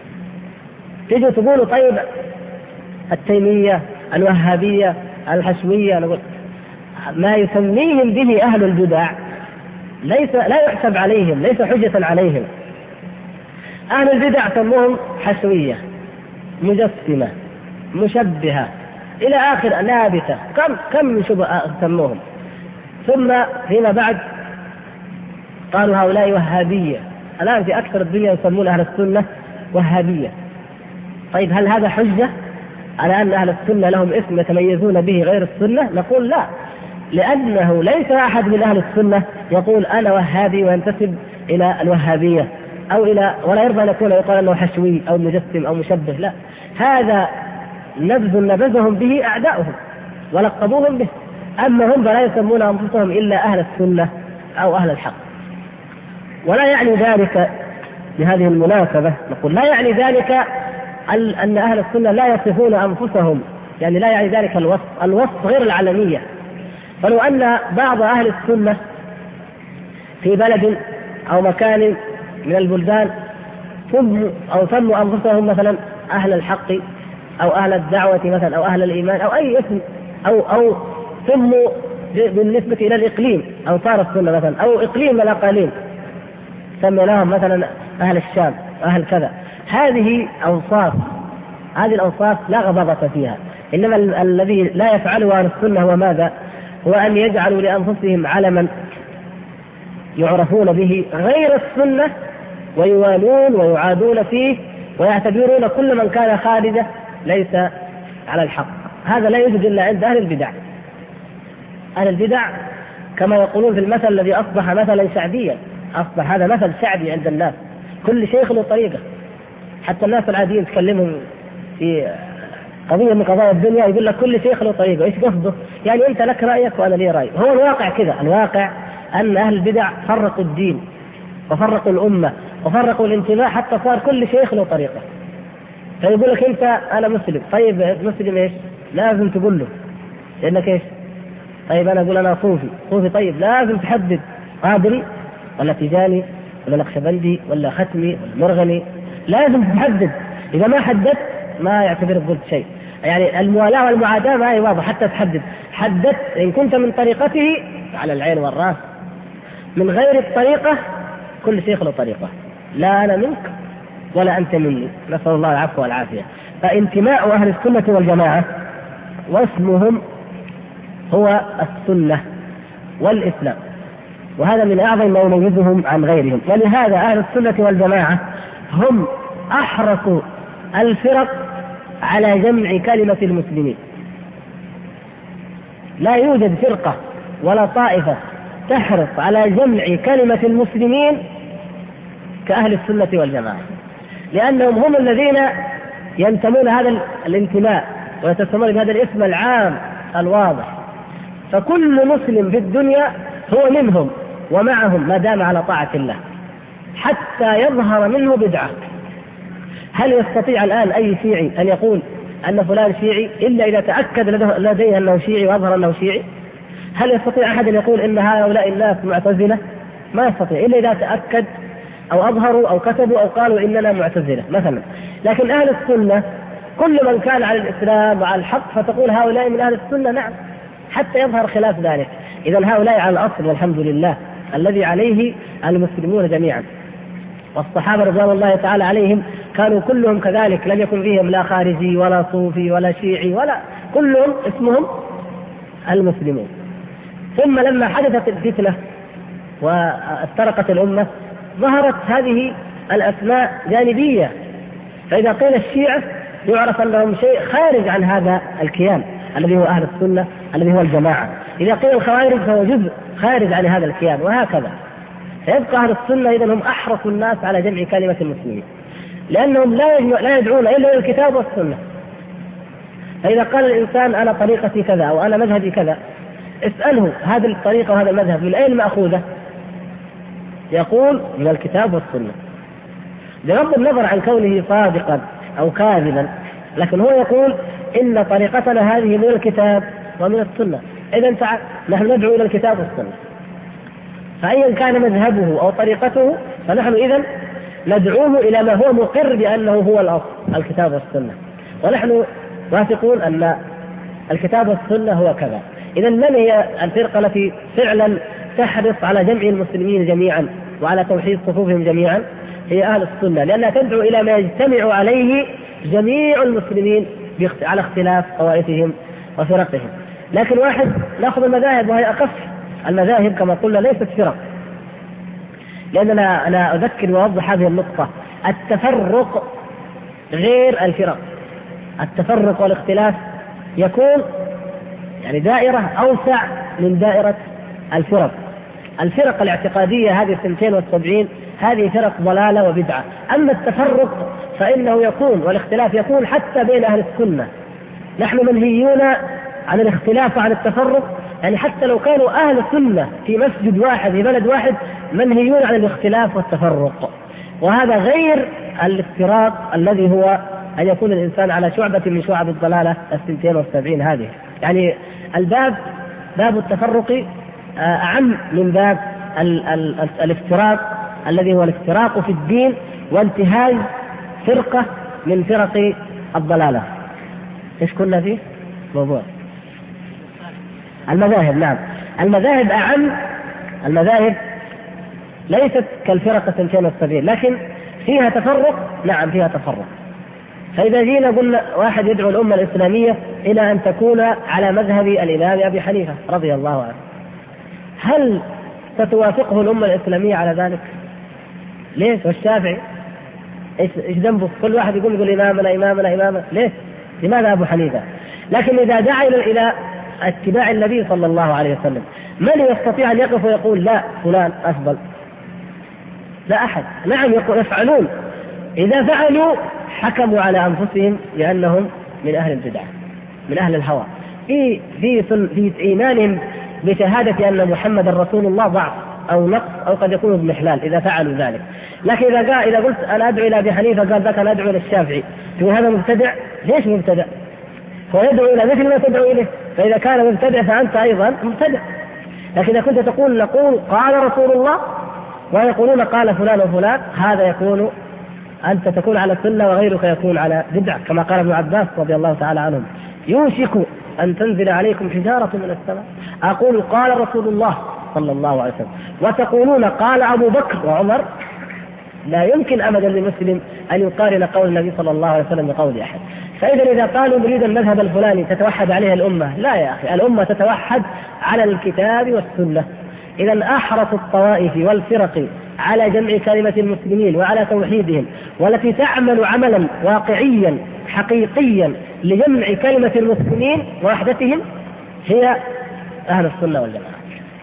تيجوا تقولوا طيب التيمية، الوهابية، الحشوية، نقول ما يسميهم به أهل البدع لا يحسب عليهم، ليس حجة عليهم. أهل البدع سموهم حشوية، مجسمة، مشبهة، إلى آخر، نابتة، كم سموهم. ثم فيما بعد قالوا هؤلاء وهابية. الآن في أكثر الدنيا يسمون أهل السنة وهابية. طيب هل هذا حجة على أن أهل السنة لهم اسم يتميزون به غير السنة؟ نقول لا، لأنه ليس أحد من أهل السنة يقول أنا وهابي وينتسب إلى الوهابية أو إلى، ولا يرضى أن يكون يقال أنه حشوي أو مجسم أو مشبه. لا، هذا نبذهم به أعداؤهم ولقبوهم به. أما هم فلا يسمون أنفسهم إلا أهل السنة أو أهل الحق. ولا يعني ذلك بهذه المناسبة نقول لا يعني ذلك أن أهل السنة لا يصفون أنفسهم، يعني لا يعني ذلك الوصف غير العلمية. فلو أن بعض أهل السنة في بلد أو مكان من البلدان سموا أنفسهم مثلا أهل الحق أو أهل الدعوة مثلا أو أهل الإيمان أو أي اسم، أو سموا بالنسبة إلى الإقليم أو صار السنة مثلا أو إقليم من الأقاليم سمي لهم مثلا أهل الشام أهل كذا. هذه الأوصاف لا غضاضة فيها. إنما الذي لا يفعله أهل السنة هو ماذا؟ هو أن يجعلوا لأنفسهم علما يعرفون به غير السنة ويوالون ويعادون فيه ويعتبرون كل من كان خارجه ليس على الحق. هذا لا يوجد إلا عند أهل البدع. أهل البدع كما يقولون في المثل الذي أصبح مثلا شعبيا، أصبح هذا مثل شعبي عند الناس، كل شيخ له طريقة. حتى الناس العاديين تكلمهم في قضية من قضايا الدنيا يقول لك كل شيخ له طريقة. إيش قصده؟ يعني أنت لك رأيك وأنا لي رأي. هو الواقع كذا، الواقع أن أهل البدع فرقوا الدين وفرقوا الأمة وفرقوا الانتماء حتى صار كل شيخ له طريقة. فيقول لك أنت أنا مسلم، طيب مسلم إيش؟ لازم تقول له لأنك إيش؟ طيب أنا أقول أنا صوفي، طيب لازم تحدد قادري ولا تجاني ولا نقشبندي ولا ختمي ولا مرغني، لازم تحدد. إذا ما حددت ما يعتبر قلت شيء. يعني الموالاة والمعاداة ما هي واضحة حتى تحدد. حددت إن كنت من طريقته على العين والرأس، من غير الطريقة كل شيخ له طريقة، لا أنا منك ولا أنت مني، نسأل الله العفو والعافية. فانتماء أهل السنة والجماعة واسمهم هو السنة والإسلام، وهذا من أعظم ما يميزهم عن غيرهم. ولهذا أهل السنة والجماعة هم أحرص الفرق على جمع كلمة المسلمين. لا يوجد فرقة ولا طائفة تحرص على جمع كلمة المسلمين كأهل السنة والجماعة، لأنهم هم الذين ينتمون هذا الانتماء ويتسمون بهذا الاسم العام الواضح. فكل مسلم في الدنيا هو منهم ومعهم ما دام على طاعة الله حتى يظهر منه بدعة. هل يستطيع الآن أي شيعي أن يقول أن فلان شيعي إلا إذا تأكد لديه أنه شيعي وأظهر أنه شيعي؟ هل يستطيع أحد أن يقول إن هؤلاء الناس معتزلة؟ ما يستطيع إلا إذا تأكد أو أظهروا أو كتبوا أو قالوا إننا معتزلة مثلا. لكن أهل السنة كل من كان على الإسلام وعلى الحق فتقول هؤلاء من أهل السنة، نعم، حتى يظهر خلاف ذلك. إذن هؤلاء على الأصل والحمد لله الذي عليه المسلمون جميعا، والصحابة رضوان الله تعالى عليهم كانوا كلهم كذلك، لم يكن فيهم لا خارجي ولا صوفي ولا شيعي ولا، كلهم اسمهم المسلمون. ثم لما حدثت الفتنة وافترقت الأمة ظهرت هذه الأسماء جانبية، فإذا قيل الشيعة يعرف أنهم شيء خارج عن هذا الكيان الذي هو أهل السنة الذي هو الجماعة. إذا قيل الخوارج فهو جزء خارج عن هذا الكيان، وهكذا. فيبقى أهل السنة إذن هم أحرص الناس على جمع كلمة المسلمين، لأنهم لا يدعون إلا إلى الكتاب والسنة. فإذا قال الإنسان أنا طريقتي كذا أو أنا مذهبي كذا، اسأله هذه الطريقة وهذا المذهب من أين مأخوذة؟ يقول من الكتاب والسنة، بغض النظر عن كونه صادقا أو كاذبا، لكن هو يقول إن طريقتنا هذه من الكتاب ومن السنة. إذن تعال نحن ندعو إلى الكتاب والسنة، فأيا كان مذهبه أو طريقته فنحن إذن ندعوه إلى ما هو مقر بأنه هو الأصل الكتاب والسنة، ونحن واثقون أن الكتاب والسنة هو كذا. إذن من هي الفرقة التي فعلا تحرص على جمع المسلمين جميعا وعلى توحيد صفوفهم جميعا؟ هي أهل السنة، لأنها تدعو إلى ما يجتمع عليه جميع المسلمين على اختلاف طوائفهم وفرقهم. لكن واحد نأخذ المذاهب وهي أخف المذاهب كما قلنا ليست فرق، لأننا أنا أذكر وأوضح هذه النقطة. التفرق غير الفرق، التفرق والاختلاف يكون يعني دائرة أوسع من دائرة الفرق. الفرق الاعتقادية هذه 72 هذه فرق ضلالة وبدعة. أما التفرق فإنه يكون والاختلاف يكون حتى بين أهل السنة. نحن منهيون عن الاختلاف وعن التفرق، يعني حتى لو كانوا أهل سنة في مسجد واحد في بلد واحد منهيون عن الاختلاف والتفرق. وهذا غير الافتراق الذي هو أن يكون الإنسان على شعبة من شعب الضلالة 72 هذه. يعني باب التفرق أعم من باب الافتراق الذي هو الافتراق في الدين وانتهاز فرقة من فرق الضلالة. إيش كنا فيه؟ موضوع المذاهب. نعم، المذاهب أعم. المذاهب ليست كالفرق 72 لكن فيها تفرق. نعم فيها تفرق. فإذا جينا قلنا واحد يدعو الأمة الإسلامية إلى أن تكون على مذهب الإمام أبي حنيفة رضي الله عنه، هل ستوافقه الأمة الإسلامية على ذلك؟ ليش؟ والشافعي إيش ذنبه؟ كل واحد يقول إمامنا إمامنا إمامنا، ليش؟ لماذا أبو حنيفة؟ لكن إذا دعا إلى اتباع النبي صلى الله عليه وسلم، من يستطيع أن يقف ويقول لا فلان أفضل؟ لا أحد. نعم يفعلون، إذا فعلوا حكموا على أنفسهم لأنهم من أهل البدع من أهل الهوى في إيمانهم بشهادة أن محمد رسول الله ضعف أو نقص أو قد يكون اضمحلال إذا فعلوا ذلك. لكن إذا قلت أنا أدعو إلى أبي حنيفة قال ذاك أنا أدعو إلى الشافعي، تقول هذا مبتدع. ليش مبتدع؟ هو يدعو إلى مثل ما تدعو إليه، فإذا كان مبتدع فأنت أيضا مبتدع. لكن إذا كنت نقول قال رسول الله ويقولون قال فلان وفلان، هذا يكون أنت تكون على السنة وغيرك يكون على بدعة، كما قال ابن عباس رضي الله تعالى عنهم: يوشك أن تنزل عليكم حجارة من السماء أقول قال رسول الله صلى الله عليه وسلم وتقولون قال أبو بكر وعمر. لا يمكن أبدا لمسلم أن يقارن قول النبي صلى الله عليه وسلم بقول أحد. إذا قالوا نريد المذهب الفلاني تتوحد عليه الأمة، لا يا أخي، الأمة تتوحد على الكتاب والسنة. إذا أحرص الطوائف والفرق على جمع كلمة المسلمين وعلى توحيدهم، والتي تعمل عملا واقعيا حقيقيا لجمع كلمة المسلمين ووحدتهم هي أهل السنة والجماعة.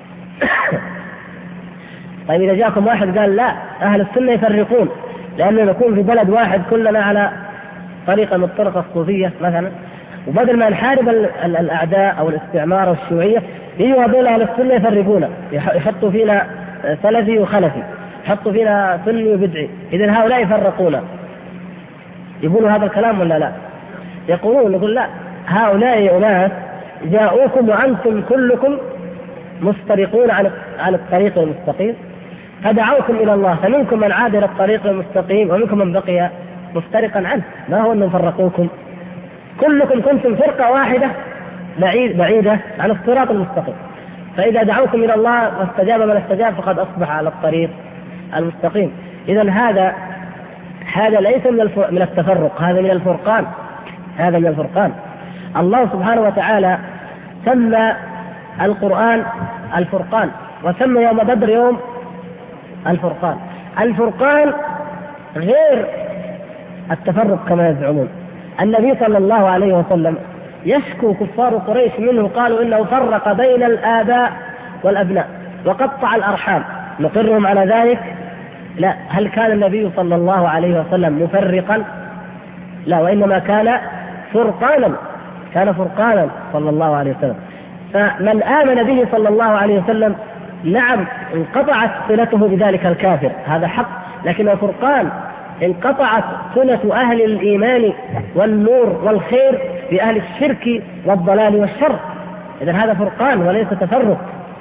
طيب إذا جاءكم واحد قال لا، أهل السنة يفرقون، لأننا نكون في بلد واحد كلنا على طريقة من الطرق الصوفية مثلا، وبدل ما نحارب الأعداء أو الاستعمار أو الشيوعية يجوا هذول أهل السنة يفرقونا، يحطوا فينا سلفي وخلفي، يحطوا فينا سني وبدعي. إذن هؤلاء يفرقونا. يقولوا هذا الكلام ولا لا؟ يقولون، نقول لا، هؤلاء أناس جاءوكم وأنتم كلكم مفترقون عن الطريق المستقيم، فدعوكم إلى الله، فمنكم من عاد إلى الطريق المستقيم ومنكم من بقي مفترقا عنه. ما هو أنهم فرقوكم؟ كلكم كنتم فرقة واحدة بعيدة عن الصراط المستقيم، فإذا دعوكم إلى الله واستجاب من استجاب فقد أصبح على الطريق المستقيم. إذن هذا ليس من التفرق، هذا من الفرقان، هذا من الفرقان. الله سبحانه وتعالى سمى القرآن الفرقان، وسمى يوم بدر يوم الفرقان. الفرقان غير التفرق كما يزعمون. النبي صلى الله عليه وسلم يشكو كفار قريش منه، قالوا إنه فرق بين الآباء والأبناء وقطع الأرحام. نقرهم على ذلك؟ لا. هل كان النبي صلى الله عليه وسلم مفرقا؟ لا، وإنما كان فرقانا، كان فرقانا صلى الله عليه وسلم. فمن آمن به صلى الله عليه وسلم نعم انقطعت صلته بذلك الكافر، هذا حق، لكنه فرقان. انقطعت صلة أهل الإيمان والنور والخير بأهل الشرك والضلال والشر. إذن هذا فرقان وليس تفرق.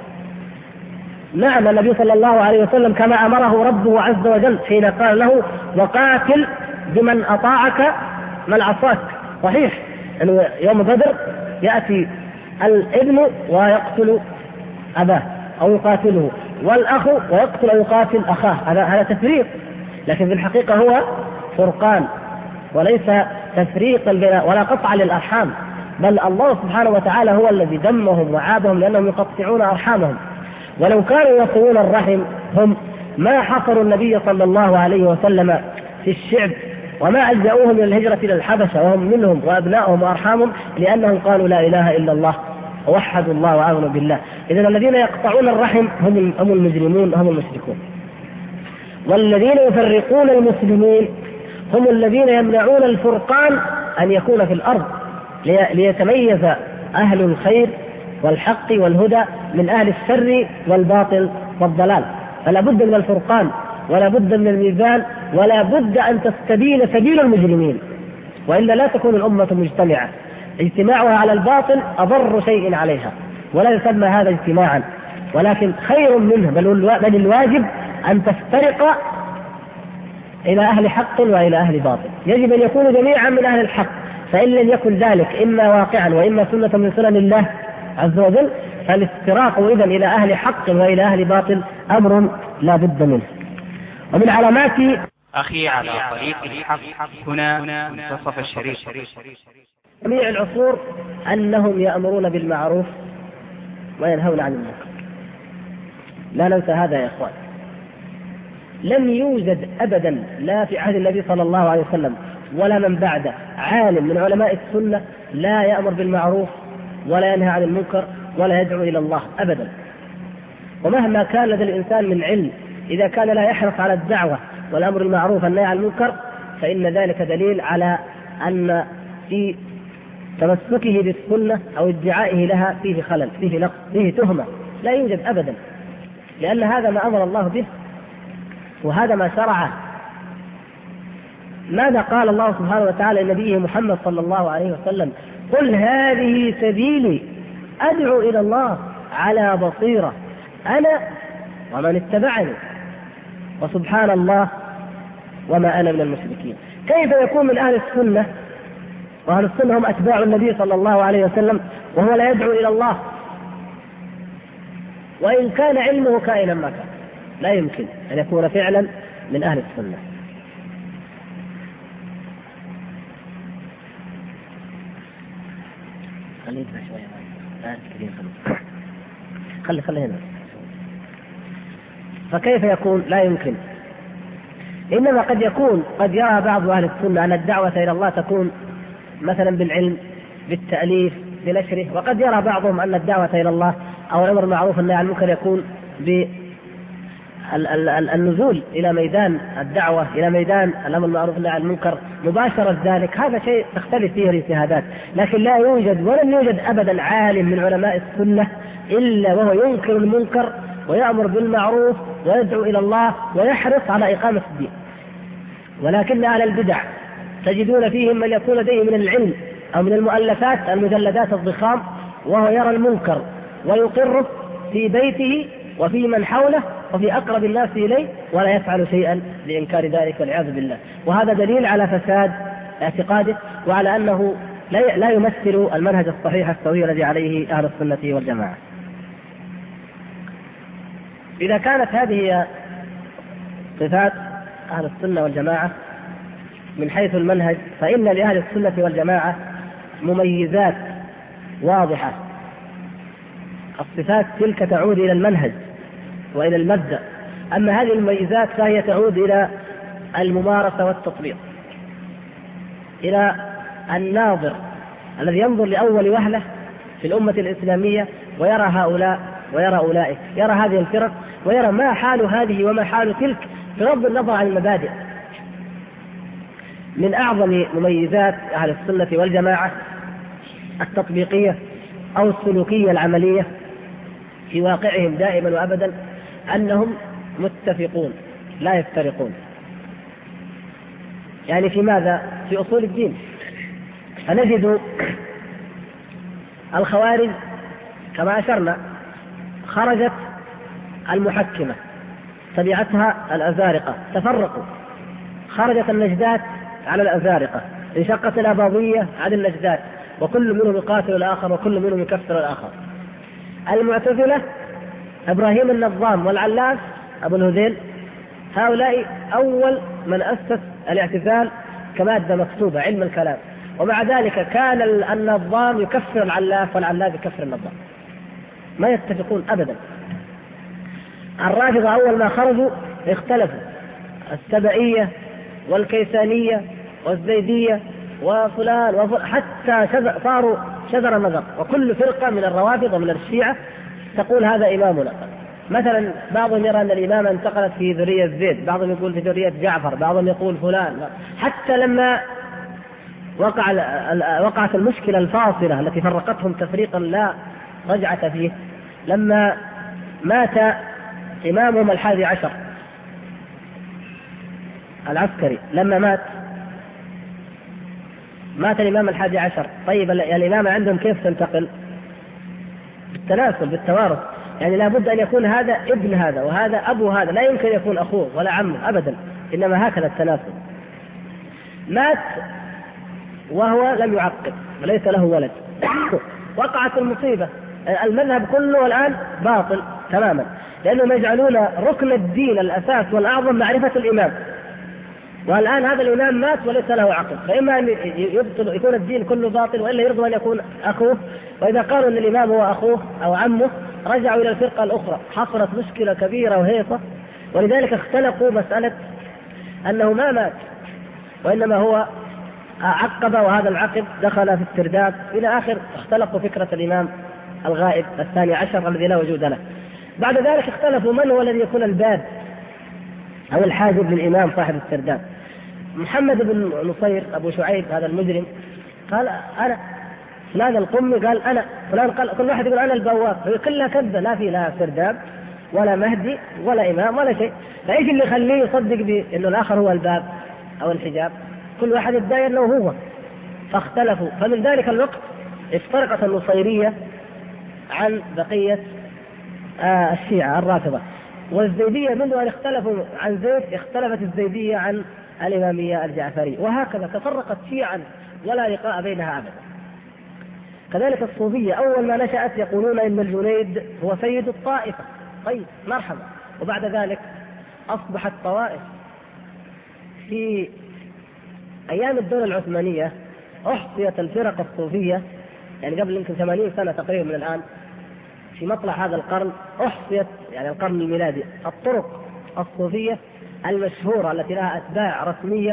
نعم النبي صلى الله عليه وسلم كما أمره ربه عز وجل حين قال له: وقاتل بمن أطاعك من عصاك. صحيح أنه يوم بدر يأتي الابن ويقتل أباه أو يقاتله، والأخ ويقتل أو يقاتل أخاه، هذا تفريق، لكن في الحقيقة هو فرقان وليس تفريقا ولا قطع للأرحام، بل الله سبحانه وتعالى هو الذي دمهم وعابهم لأنهم يقطعون أرحامهم. ولو كانوا يصلون الرحم هم ما حصروا النبي صلى الله عليه وسلم في الشعب وما ألجأوهم إلى الهجرة إلى الحبشة وهم منهم وأبنائهم وأرحامهم، لأنهم قالوا لا إله إلا الله ووحدوا الله وآمنوا بالله. إذن الذين يقطعون الرحم هم المجرمون، هم المشركون. والذين يفرقون المسلمين هم الذين يمنعون الفرقان أن يكون في الأرض، ليتميز أهل الخير والحق والهدى من أهل الشر والباطل والضلال. فلا بد من الفرقان، ولا بد من الميزان، ولا بد أن تستبين سبيل المجرمين، وإلا لا تكون الأمة مجتمعة. اجتماعها على الباطل أضر شيء عليها، ولا يسمى هذا اجتماعا، ولكن خير منه، بل الواجب أن تفترق إلى أهل حق وإلى أهل باطل. يجب أن يكونوا جميعا من أهل الحق، فإن لم يكن ذلك إما واقعا وإما سنة من سنن الله عز وجل، فالافتراق إذن إلى أهل حق وإلى أهل باطل أمر لا بد منه. ومن علامات
أخي على طريق الحق هنا منتصف الشريف.
جميع العصور أنهم يأمرون بالمعروف وينهون عن المنكر. لا ننسى هذا يا إخوان. لم يوجد أبدا لا في عهد النبي صلى الله عليه وسلم ولا من بعده عالم من علماء السنة لا يأمر بالمعروف ولا ينهى عن المنكر ولا يدعو إلى الله أبدا. ومهما كان لدى الإنسان من علم، إذا كان لا يحرص على الدعوة والأمر بالمعروف والنهي عن المنكر، فإن ذلك دليل على أن في تمسكه بالسنة أو ادعائه لها فيه خلل، فيه نقص، فيه تهمة. لا يوجد أبدا، لأن هذا ما أمر الله به وهذا ما شرعه. ماذا قال الله سبحانه وتعالى لنبيه محمد صلى الله عليه وسلم؟ قل هذه سبيلي أدعو إلى الله على بصيرة أنا ومن اتبعني. وسبحان الله وما أنا من المشركين. كيف يكون من أهل السنة، وأهل السنة هم أتباع النبي صلى الله عليه وسلم، وهو لا يدعو إلى الله وإن كان علمه كائنا ما كان؟ لا يمكن أن يكون فعلا من أهل السنة. خلي هنا. فكيف يكون؟ لا يمكن. إنما قد يرى بعض أهل السنة أن الدعوة إلى الله تكون مثلا بالعلم، بالتأليف، بنشره، وقد يرى بعضهم أن الدعوة إلى الله أو الأمر بالمعروف والنهي عن المنكر يكون بالنزول إلى ميدان الدعوة، إلى ميدان الأمر بالمعروف والنهي عن المنكر مباشرة ذلك. هذا شيء تختلف فيه الاجتهادات، لكن لا يوجد ولن يوجد أبدا عالم من علماء السنة إلا وهو ينكر المنكر ويأمر بالمعروف ويدعو إلى الله ويحرص على إقامة الدين. ولكن أهل البدع تجدون فيهم من يكون لديه من العلم أو من المؤلفات المجلدات الضخام، وهو يرى المنكر ويقره في بيته وفي من حوله وفي أقرب الناس إليه، ولا يفعل شيئا لإنكار ذلك والعياذ بالله. وهذا دليل على فساد اعتقاده وعلى أنه لا يمثل المنهج الصحيح السوي الذي عليه أهل السنة والجماعة. إذا كانت هذه صفات أهل السنة والجماعة من حيث المنهج، فإن لأهل السنة والجماعة مميزات واضحة. الصفات تلك تعود إلى المنهج وإلى المبدأ، أما هذه المميزات فهي تعود إلى الممارسة والتطبيق، إلى الناظر الذي ينظر لأول وهلة في الأمة الإسلامية ويرى هؤلاء ويرى أولئك، يرى هذه الفرق ويرى ما حال هذه وما حال تلك بغض النظر عن المبادئ. من أعظم مميزات أهل السنة والجماعة التطبيقية أو السلوكية العملية في واقعهم دائما وأبدا أنهم متفقون لا يفترقون. يعني في ماذا؟ في أصول الدين. فنجد الخوارج كما أشرنا خرجت المحكمة، تبعتها الأزارقة، تفرقوا. خرجت النجدات على الأزارقة، انشقت الأباضية عن النجدات، وكل منهم يقاتل الآخر وكل منهم يكفر الآخر. المعتزلة إبراهيم النظام والعلاف أبو الهذيل، هؤلاء أول من أسس الاعتزال كمادة مكتوبة علم الكلام، ومع ذلك كان النظام يكفر العلاف والعلاف يكفر النظام، ما يتفقون أبدا. الرافضة أول ما خرجوا اختلفوا، السبئية والكيسانية والزيدية وفلان حتى صاروا شذر النظر، وكل فرقة من الروافض ومن الشيعة تقول هذا إمامنا. مثلا بعضهم يرى أن الإمامة انتقلت في ذرية زيد، بعضهم يقول في ذرية جعفر، بعضهم يقول فلان. حتى لما وقعت المشكلة الفاصلة التي فرقتهم تفريقا لا رجعة فيه، لما مات إمامهم 11 العسكري، لما مات الإمام 11. طيب الإمامة عندهم كيف تنتقل؟ بالتناسل، بالتوارث، يعني لابد أن يكون هذا ابن هذا وهذا أبو هذا، لا يمكن يكون أخوه ولا عمه أبدا، إنما هكذا التناسل. مات وهو لم يعقب وليس له ولد وقعت المصيبة، المذهب كله الآن باطل تماما، لأنهم يجعلون ركن الدين الأساس والأعظم معرفة الإمام، والآن هذا الإمام مات وليس له عقل، فإما أن يكون الدين كله باطل وإلا يرضى أن يكون أخوه. وإذا قالوا أن الإمام هو أخوه أو عمه رجعوا إلى الفرقة الأخرى، حصلت مشكلة كبيرة وهيصة. ولذلك اختلقوا مسألة أنه ما مات وإنما هو عقب، وهذا العقب دخل في السرداب إلى آخر. اختلقوا فكرة الإمام الغائب 12 الذي لا وجود له. بعد ذلك اختلفوا من هو الذي يكون الباب أو الحاجب للإمام صاحب السرداب. محمد بن نصير أبو شعيب هذا المجرم قال أنا، فلان القمي قال أنا، فلان قال، كل واحد يقول أنا البواب، هي كلها كذبة، لا في لا سرداب ولا مهدي ولا إمام ولا شيء. فإيش اللي يخليه يصدق بأنه الآخر هو الباب أو الحجاب؟ كل واحد يدعي أنه هو. فاختلفوا. فمن ذلك الوقت افترقت النصيرية عن بقية الشيعة الرافضة. والزيدية منذ أن اختلفوا عن زيد اختلفت الزيدية عن الإمامية الجعفرية، وهكذا تفرقت شيعا ولا لقاء بينها أبدا. كذلك الصوفية أول ما نشأت يقولون إن الجنيد هو سيد الطائفة، طيب مرحبا. وبعد ذلك أصبحت طوائف. في أيام الدولة العثمانية أحصيت الفرق الصوفية، يعني قبل يمكن 80 سنة تقريبا من الآن، في مطلع هذا القرن أحصيت، يعني القرن الميلادي، الطرق الصوفية المشهورة التي لها أتباع رسمية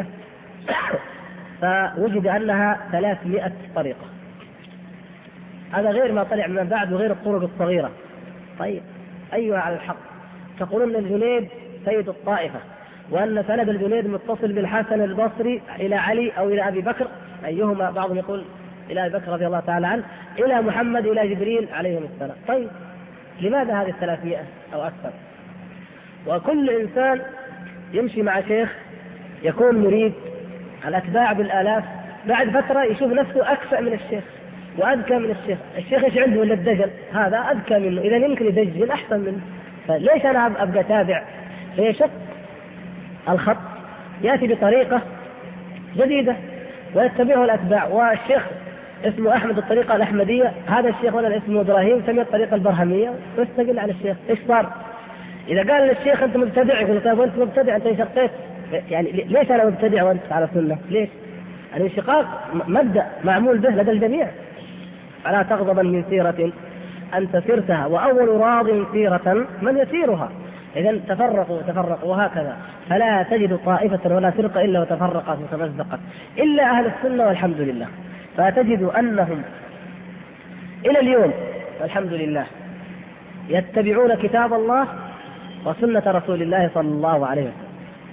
فوجد أنها 300 طريقة. هذا غير ما طلع من بعد وغير الطرق الصغيرة. طيب أيها على الحق، تقولون أن الجنيد سيد الطائفة، وأن سند الجنيد متصل بالحسن البصري إلى علي أو إلى أبي بكر، أيهما، بعضهم يقول إلى أبي بكر رضي الله تعالى عنه، إلى محمد إلى جبريل عليهم السلام. طيب لماذا هذه 300 أو أكثر؟ وكل إنسان يمشي مع شيخ يكون مريد، الأتباع بالآلاف، بعد فترة يشوف نفسه أكفأ من الشيخ وأذكى من الشيخ. الشيخ إيش عنده إلا الدجل، هذا أذكى منه، إذا يمكن يدجل أحسن منه، فليش أنا أبقى تابع؟ فيشق الخط، يأتي بطريقة جديدة ويتبعه الأتباع. والشيخ اسمه أحمد الطريقة الأحمدية، هذا الشيخ ولا اسمه إبراهيم سمي الطريقة البرهمية، ويستقل على الشيخ. إيش صار؟ إذا قال للشيخ أنت مبتدع، يقول طيب وأنت مبتدع أنت شقيت، يعني ليش أنا مبتدع وأنت على سنة؟ ليش؟ الانشقاق مبدأ معمول به لدى الجميع. فلا تغضبا من سيرة أنت سرتها، وأول راض سيرة من يسيرها. إذن تفرقوا وهكذا، فلا تجد طائفة ولا فرقة إلا وتفرقت وتمزقت إلا أهل السنة والحمد لله. فتجد أنهم إلى اليوم والحمد لله يتبعون كتاب الله وسنة رسول الله صلى الله عليه وسلم،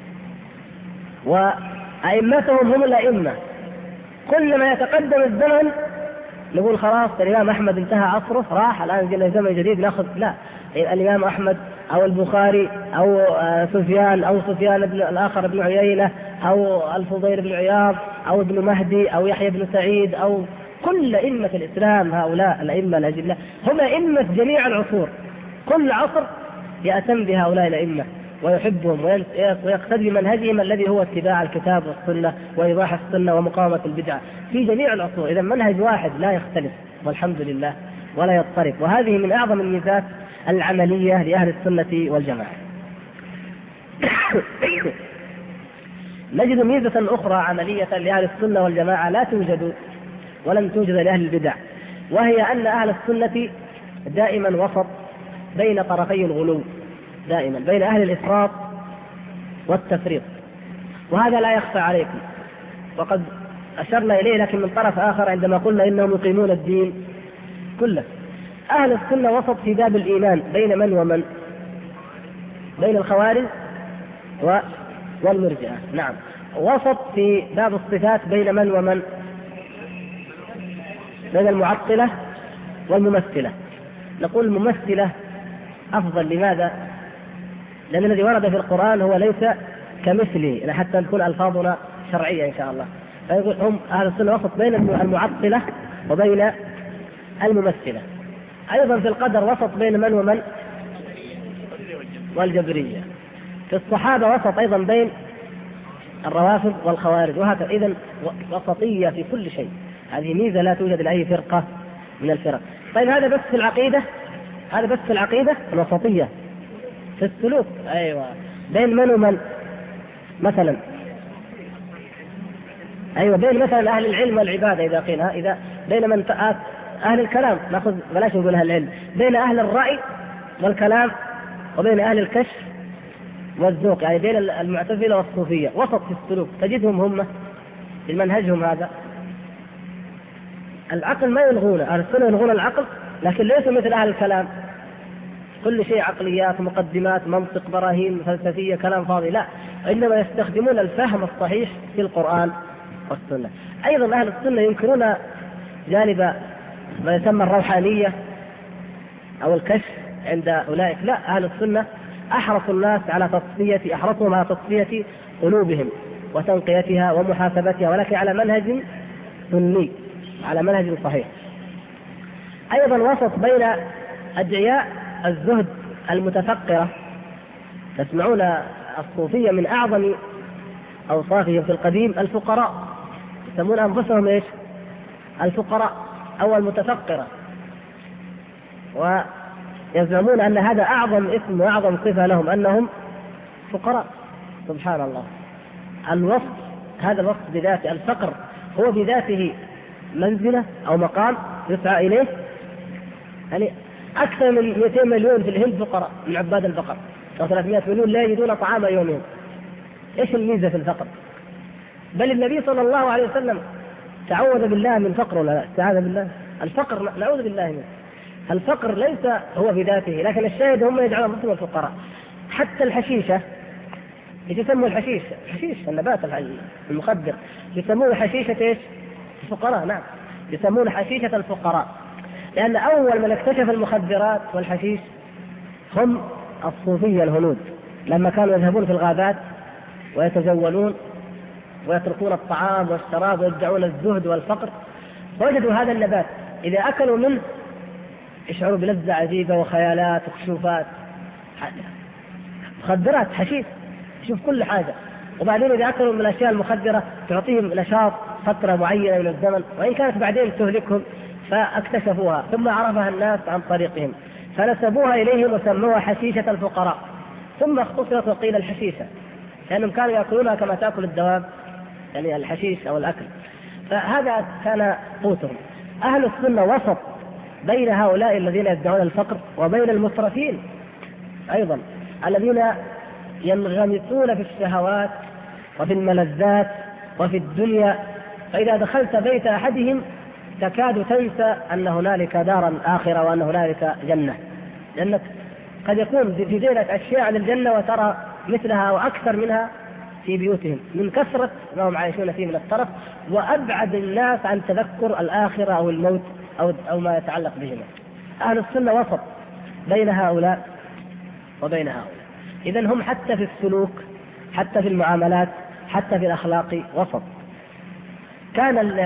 وأئمتهم هم الأئمة. كلما يتقدم الزمن نقول خلاص الإمام أحمد انتهى عصره راح، الآن جينا زمن جديد نأخذ. لا، الإمام أحمد أو البخاري أو سفيان بن الآخر بن عيينة أو الفضيل بن عياض أو ابن مهدي أو يحيى بن سعيد أو كل أئمة الإسلام، هؤلاء الأئمة الأجلاء هم أئمة جميع العصور. كل عصر يأتم بهؤلاء الأئمة ويحبهم ويقتدي بمنهجهم الذي هو اتباع الكتاب والسنة وإيضاح السنة ومقاومة البدعة في جميع العصور. إذا منهج واحد لا يختلف والحمد لله ولا يضطرب، وهذه من أعظم الميزات العملية لأهل السنة والجماعة. نجد ميزة أخرى عملية لأهل السنة والجماعة لا توجد ولم توجد لأهل البدع، وهي أن أهل السنة دائما وسط بين طرفي الغلو، دائما بين أهل الإفراط والتفريط، وهذا لا يخفى عليكم، وقد أشرنا إليه لكن من طرف آخر عندما قلنا إنهم يقيمون الدين كله. أهل السنة وسط في باب الإيمان بين من ومن؟ بين الخوارج والمرجئة. نعم. وسط في باب الصفات بين من ومن؟ بين المعطلة والممثلة. نقول الممثلة أفضل، لماذا؟ لأن الذي ورد في القرآن هو ليس كمثله، حتى تكون ألفاظنا شرعية إن شاء الله. فيقول هم أهل السنة وسط بين المعطلة وبين الممثلة. أيضا في القدر وسط بين من ومن؟ والجبرية. في الصحابة وسط أيضا بين الروافض والخوارج، وهكذا. إذن وسطية في كل شيء، هذه ميزة لا توجد لأي فرقة من الفرق. طيب هذا بس في العقيدة؟ هذا بس في العقيدة الوسطية. في السلوك أيوة، بين من ومن مثلا؟ أيوة، بين مثلا أهل العلم والعبادة إذا قيل، إذا بين من أهل الكلام، نأخذ بلاش نقول أهل العلم، بين أهل الرأي والكلام وبين أهل الكشف والذوق، يعني بين المعتزلة والصوفية. وسط في السلوك تجدهم هم في منهجهم هذا. العقل ما يلغونه، أهل السنة يلغون العقل لكن ليسوا مثل أهل الكلام، كل شيء عقليات مقدمات منطق براهين فلسفية كلام فاضي، لا، إنما يستخدمون الفهم الصحيح في القرآن والسنة. أيضا أهل السنة ينكرون جانب ما يسمى الروحانية أو الكشف عند أولئك. لا، أهل السنة أحرصوا الناس على أحرصهم على تصفية قلوبهم وتنقيتها ومحاسبتها، ولكن على منهج سني، على منهج صحيح. أيضا وسط بين أدعياء أوصافهم في القديم الفقراء، يسمون أنفسهم إيش؟ الفقراء أو المتفقرة، ويزعمون أن هذا أعظم اسم وأعظم صفة لهم أنهم فقراء. سبحان الله. الوصف، هذا الوصف بذاته، الفقر هو بذاته منزلة أو مقام يسعى إليه. يعني أكثر من 200 مليون في الهند فقراء من عباد البقر، أو 300 مليون لا يجدون طعام يومهم. إيش الميزة في الفقر؟ بل النبي صلى الله عليه وسلم تعوذ بالله من فقر، ولا لا؟ استعاذ بالله. الفقر نعوذ بالله منه. الفقر ليس هو بذاته، لكن الشاهد هم يجعلون انفسهم الفقراء. حتى الحشيشة، ايش يسموا الحشيش؟ الحشيش النبات المخدر، يسمونه حشيشة ايش؟ الفقراء. نعم، يسمونه حشيشة الفقراء، لأن أول من اكتشف المخدرات والحشيش هم الصوفية الهنود، لما كانوا يذهبون في الغابات ويتجولون ويتركون الطعام والشراب ويدعون الزهد والفقر، وجدوا هذا النبات إذا أكلوا منه يشعروا بلذة عجيبة وخيالات وكشوفات. مخدرات، حشيش، يشوف كل حاجة. وبعدين إذا أكلوا من الأشياء المخدرة تعطيهم نشاط فترة معينة من الزمن، وإن كانت بعدين تهلكهم، فاكتشفوها ثم عرفها الناس عن طريقهم فنسبوها إليهم وسموها حشيشة الفقراء، ثم اختصرت وقيل الحشيشة، لأنهم كانوا يأكلونها كما تأكل الدواب، يعني الحشيش أو الأكل. فهذا كان قوتهم. أهل السنة وسط بين هؤلاء الذين يدعون الفقر وبين المسرفين أيضا الذين ينغمسون في الشهوات وفي الملذات وفي الدنيا، فإذا دخلت بيت أحدهم تكاد تنسى أن هنالك دارا آخرة وأن هنالك جنة، لأنك قد يكون في ذهنك أشياء عن الجنة وترى مثلها أو أكثر منها في بيوتهم من كثرة ما هم عايشون فيه من الترف، وأبعد الناس عن تذكر الآخرة أو الموت أو ما يتعلق بهما. أهل السنة وسط بين هؤلاء وبين هؤلاء. إذن هم حتى في السلوك، حتى في المعاملات، حتى في الأخلاق وسط. كان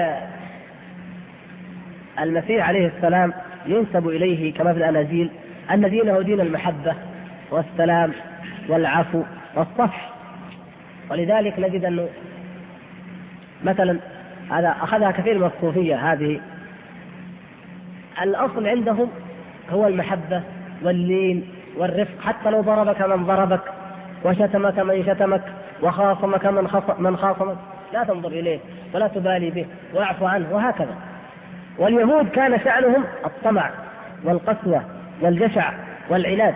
المسيح عليه السلام ينسب إليه كما في الأناجيل أن دينه دين المحبة والسلام والعفو والصفح، ولذلك نجد أنه مثلا هذا أخذها كثير من الصوفية، هذه الأصل عندهم هو المحبة واللين والرفق، حتى لو ضربك من ضربك وشتمك من شتمك وخاصمك من خاصمك لا تنظر إليه ولا تبالي به واعف عنه، وهكذا. واليهود كان شأنهم الطمع والقسوة والجشع والعناد.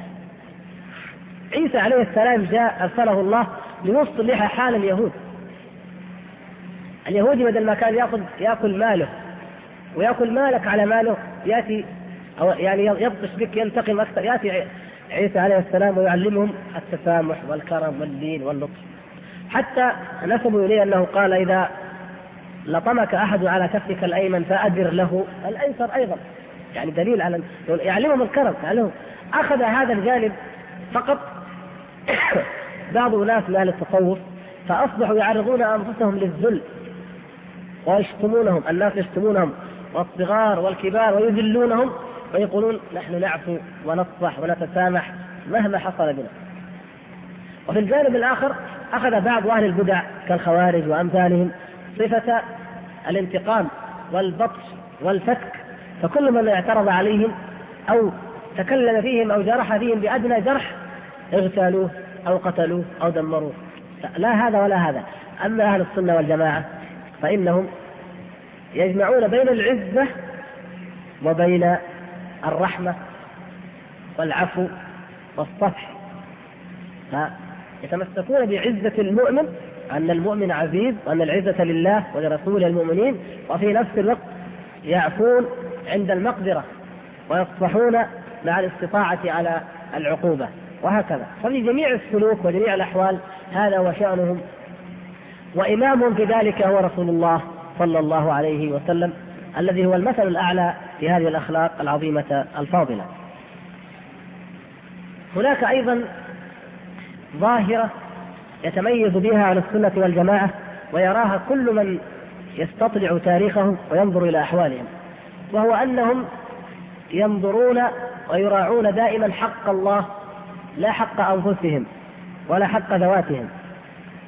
عيسى عليه السلام جاء أرسله الله ليصلح حال اليهود. اليهودي بدل ما كان يأكل ماله ويأكل مالك على ماله، يأتي أو يعني يبطش بك ينتقم أكثر، يأتي عيسى عليه السلام ويعلمهم التسامح والكرم واللين واللطف، حتى نسبوا إليه أنه قال إذا لطمك أحد على كفك الأيمن فأدر له الأيسر أيضا، يعني دليل على يعلمهم الكرم. يعلمهم. أخذ هذا الجانب فقط بعض ناس من أهل التصوف، فأصبحوا يعرضون أنفسهم للذل ويشتمونهم، الناس يشتمونهم والصغار والكبار ويذلونهم ويقولون نحن نعفو ونصفح ونتسامح مهما حصل بنا. وفي الجانب الآخر أخذ بعض أهل البدع كالخوارج وأمثالهم صفة الانتقام والبطش والفتك، فكل من اعترض عليهم أو تكلم فيهم أو جرح فيهم بأدنى جرح اغتالوه أو قتلوه أو دمروه. لا هذا ولا هذا. أما أهل السنة والجماعة فإنهم يجمعون بين العزة وبين الرحمة والعفو والصفح، يتمسكون بعزة المؤمن، أن المؤمن عزيز وأن العزة لله ولرسوله المؤمنين، وفي نفس الوقت يعفون عند المقدرة ويصفحون مع الاستطاعة على العقوبة، وهكذا. ففي جميع السلوك وجميع الأحوال هذا هو شأنهم، وإمامهم في ذلك هو رسول الله صلى الله عليه وسلم الذي هو المثل الأعلى في هذه الأخلاق العظيمة الفاضلة. هناك أيضا ظاهرة يتميز بها أهل السنة والجماعة ويراها كل من يستطلع تاريخهم وينظر إلى أحوالهم، وهو أنهم ينظرون ويراعون دائما حق الله لا حق أنفسهم ولا حق ذواتهم.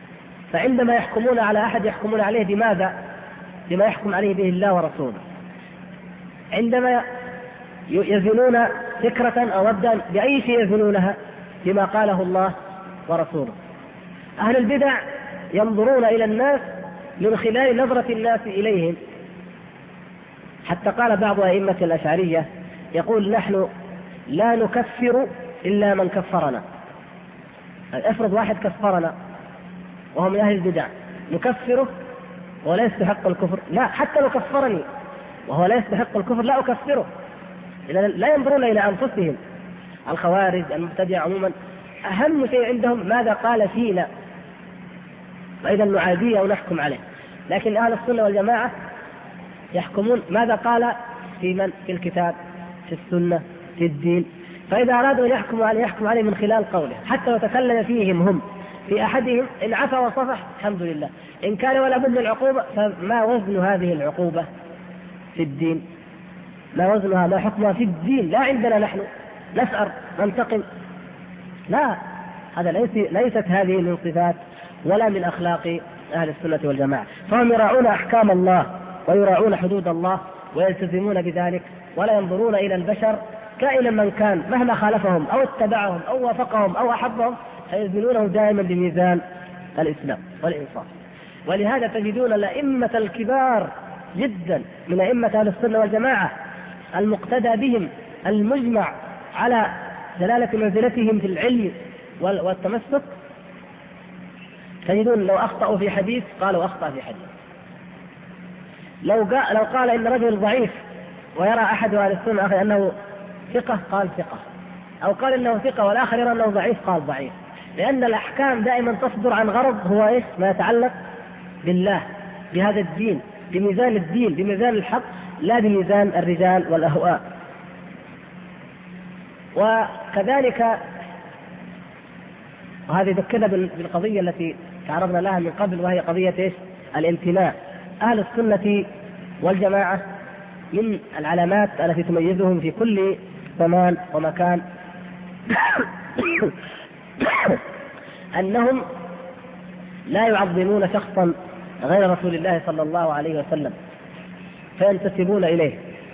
فعندما يحكمون على أحد يحكمون عليه بماذا؟ بما يحكم عليه به الله ورسوله. عندما يزنون فكرة أو مبدأ بأي شيء يزنونها؟ بما قاله الله ورسوله. أهل البدع ينظرون إلى الناس من خلال نظرة الناس إليهم، حتى قال بعض أئمة الأشعرية يقول: نحن لا نكفر إلا من كفرنا. افرض واحد كفرنا وهو من أهل البدع، نكفره ولا يستحق الكفر؟ لا، حتى لو كفرني وهو لا يستحق الكفر لا أكفره. لا ينظرون إلى أنفسهم. الخوارج المبتدع عموما أهم شيء عندهم ماذا قال فينا، فإذا نعاديه أو نحكم عليه. لكن أهل السنة والجماعة يحكمون ماذا قال في من؟ في الكتاب، في السنة، في الدين. فإذا أرادوا أن يحكم عليه من خلال قوله، حتى لو تكلم فيهم هم في أحدهم إن عفى وصفح الحمد لله، إن كان ولا بد من العقوبة فما وزن هذه العقوبة في الدين؟ ما وزنها، ما حكمها في الدين؟ لا عندنا نحن نسأر ننتقم، لا، هذا ليست هذه من صفات ولا من أخلاق أهل السنة والجماعة. فهم يراعون أحكام الله ويراعون حدود الله ويلتزمون بذلك، ولا ينظرون إلى البشر كائنا من كان مهما خالفهم أو اتبعهم أو وافقهم أو أحبهم، فيزنونه دائما بميزان الإسلام والإنصاف. ولهذا تجدون الأئمة الكبار جدا من أئمة أهل السنة والجماعة المقتدى بهم، المجمع على دلالة منزلتهم في العلم والتمسك، تجدون لو أخطأوا في حديث قالوا أخطأ في حديث، لو قال إن رجل ضعيف ويرى أحد أهل السنة أنه ثقة قال ثقة، أو قال إنه ثقة والآخر يرى أنه ضعيف قال ضعيف، لأن الأحكام دائما تصدر عن غرض هو إيش؟ ما يتعلق بالله، بهذا الدين، بميزان الدين، بميزان الحق، لا بميزان الرجال والأهواء. وكذلك، وهذه ذكرنا بالقضية التي تعرضنا لها من قبل، وهي قضية إيش؟ الامتناع. أهل السنة والجماعة من العلامات التي تميزهم في كل زمان ومكان أنهم لا يعظمون شخصا غير رسول الله صلى الله عليه وسلم فينتسبون إليه.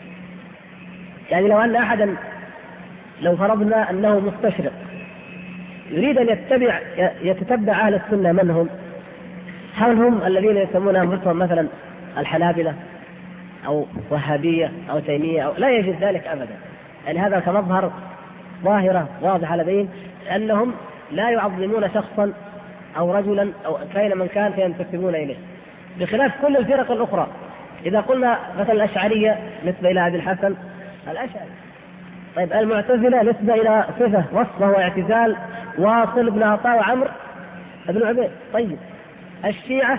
يعني لو أن أحدا، لو فرضنا أنه مستشرق يريد أن يتتبع أهل السنة من هم؟ هل هم الذين يسمون أنفسهم مثلا الحنابلة أو وهابية أو تيمية أو؟ لا يجد ذلك أبدا. يعني هذا كمظهر ظاهرة واضحة لديهم أنهم لا يعظمون شخصا أو رجلا أو كائنا من كان فينتسبون إليه، بخلاف كل الفرق الأخرى. إذا قلنا مثلا الأشعرية نسبة إلى أبي الحسن الأشعري، طيب المعتزلة نسبة إلى صفة وصفه واعتزال واصل بن عطاء وعمر بن عبيد. طيب الشيعة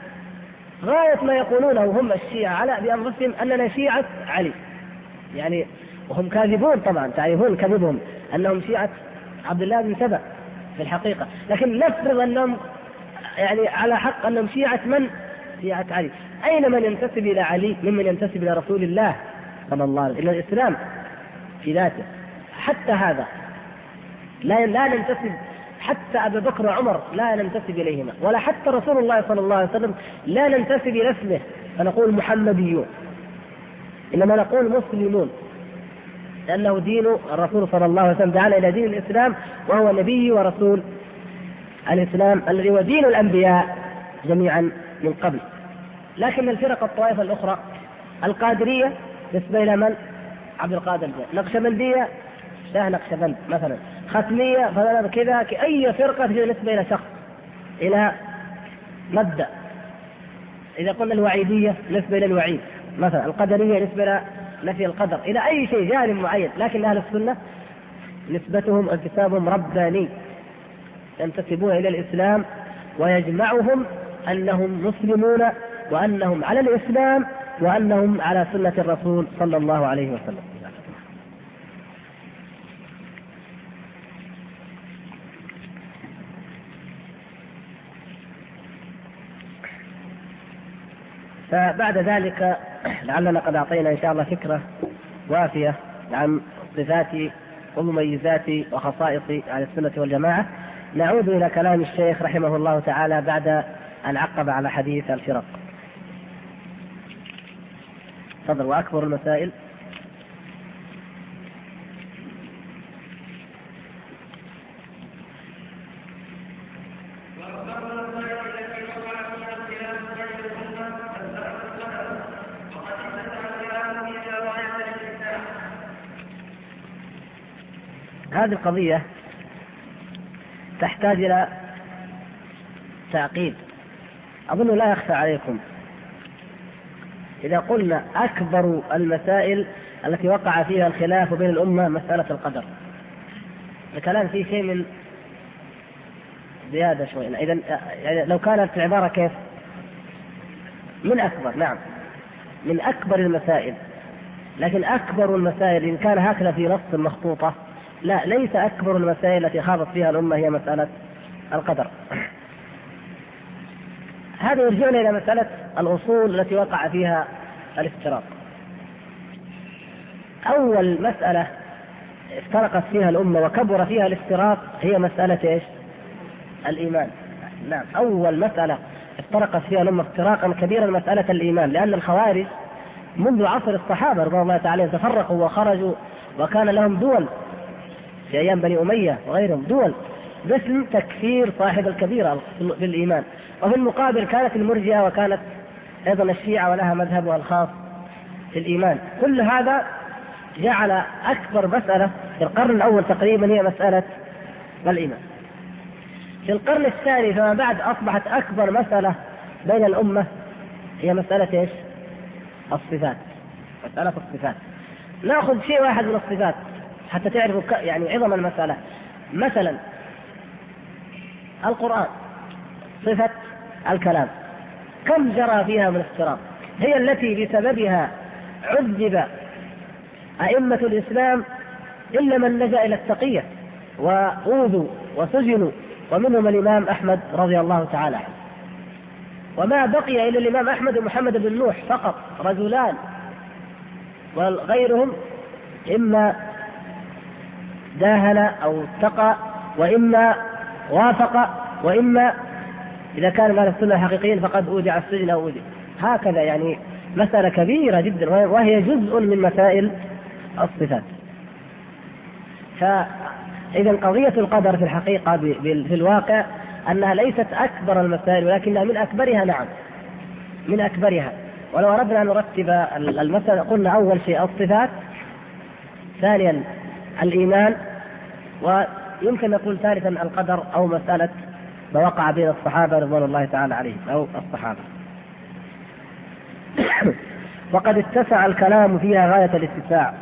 غاية ما يقولونه هم الشيعة على بأنفسهم أننا شيعة علي، يعني وهم كاذبون طبعا، تعرفون كذبهم أنهم شيعة عبد الله بن سبأ في الحقيقة، لكن نفرض أنهم يعني على حق أنهم شيعة من؟ شيعة علي. أين من ينتسب إلى علي ممن ينتسب إلى رسول الله صلى الله عليه وسلم، إلى الإسلام في ذاته؟ حتى هذا لا ننتسب، حتى أبي بكر وعمر لا ننتسب إليهما، ولا حتى رسول الله صلى الله عليه وسلم لا ننتسب إلى اسمه فنقول محمديون، إنما نقول مسلمون، لأنه دين الرسول صلى الله عليه وسلم دعانا إلى دين الإسلام، وهو نبي ورسول الإسلام الذي هو دين الأنبياء جميعا من قبل. لكن الفرق الطائفة الأخرى القادرية نسبة إلى من؟ عبد القادر. نقشبندية شاه نقشبند مثلا، ختمية فلان كذا، أي فرقة نسبة إلى شخص، إلى مبدأ. إذا قلنا الوعيدية نسبة إلى الوعيد مثلا، القدرية نسبة إلى نفي القدر، إلى أي شيء جانب معين. لكن أهل السنة نسبتهم انتسابهم رباني، ينتسبون إلى الإسلام، ويجمعهم أنهم مسلمون وأنهم على الإسلام وأنهم على سنة الرسول صلى الله عليه وسلم. فبعد ذلك لعلنا قد أعطينا إن شاء الله فكرة وافية عن صفات ومميزات وخصائص أهل السنة والجماعة. نعود إلى كلام الشيخ رحمه الله تعالى بعد أن عقب على حديث الفرق. تفضل. وأكبر المسائل هذه القضية تحتاج إلى تعقيب أظن لا يخفى عليكم. إذا قلنا أكبر المسائل التي وقع فيها الخلاف بين الأمة مسألة القدر، الكلام فيه شيء من زيادة شوي. إذا يعني لو كانت العبارة كيف؟ من أكبر، نعم من أكبر المسائل، لكن أكبر المسائل إن كان هكذا في نص مخطوطة، لا، ليس أكبر المسائل التي خاضت فيها الأمة هي مسألة القدر. هذا يرجعنا إلى مسألة الأصول التي وقع فيها الافتراق. أول مسألة افترقت فيها الأمة وكبر فيها الافتراق هي مسألة إيش؟ الإيمان. نعم، أول مسألة افترقت فيها الأمة افتراقا كبيرا مسألة الإيمان، لأن الخوارج منذ عصر الصحابة رضي الله تعالى تفرقوا وخرجوا، وكان لهم دول في أيام بني أمية وغيرهم دول باسم تكفير صاحب الكبيرة بالإيمان. وفي المقابل كانت المرجئة وكانت أيضا الشيعة ولها مذهبها الخاص في الإيمان. كل هذا جعل أكبر مسألة في القرن الأول تقريبا هي مسألة الإيمان. في القرن الثاني فما بعد أصبحت أكبر مسألة بين الأمة هي مسألة إيش؟ الصفات. مسألة الصفات. نأخذ شيء واحد من الصفات حتى تعرفوا يعني عظم المسألة. مثلا القرآن صفة الكلام كم جرى فيها من افتراق، هي التي بسببها عذب أئمة الإسلام إلا من لجأ إلى التقية وأوذوا وسجنوا، ومنهم الإمام أحمد رضي الله تعالى عنه. وما بقي إلا الإمام أحمد ومحمد بن نوح فقط رجلان، وغيرهم إما داهن أو اتقى، وإما وافق، وإما إذا كان مال السنة حقيقيين فقد أودع السجن أو أودع. هكذا يعني مسألة كبيرة جدا، وهي جزء من مسائل الصفات. فإذا قضية القدر في الحقيقة في الواقع أنها ليست أكبر المسائل، ولكنها من أكبرها. نعم من أكبرها. ولو أردنا أن نرتب المسألة قلنا أول شيء الصفات، ثانيا الإيمان، ويمكن نقول ثالثا القدر أو مسألة ما وقع بين الصحابة رضوان الله تعالى عليهم أو الصحابة. وقد اتسع الكلام فيها غاية الاتساع.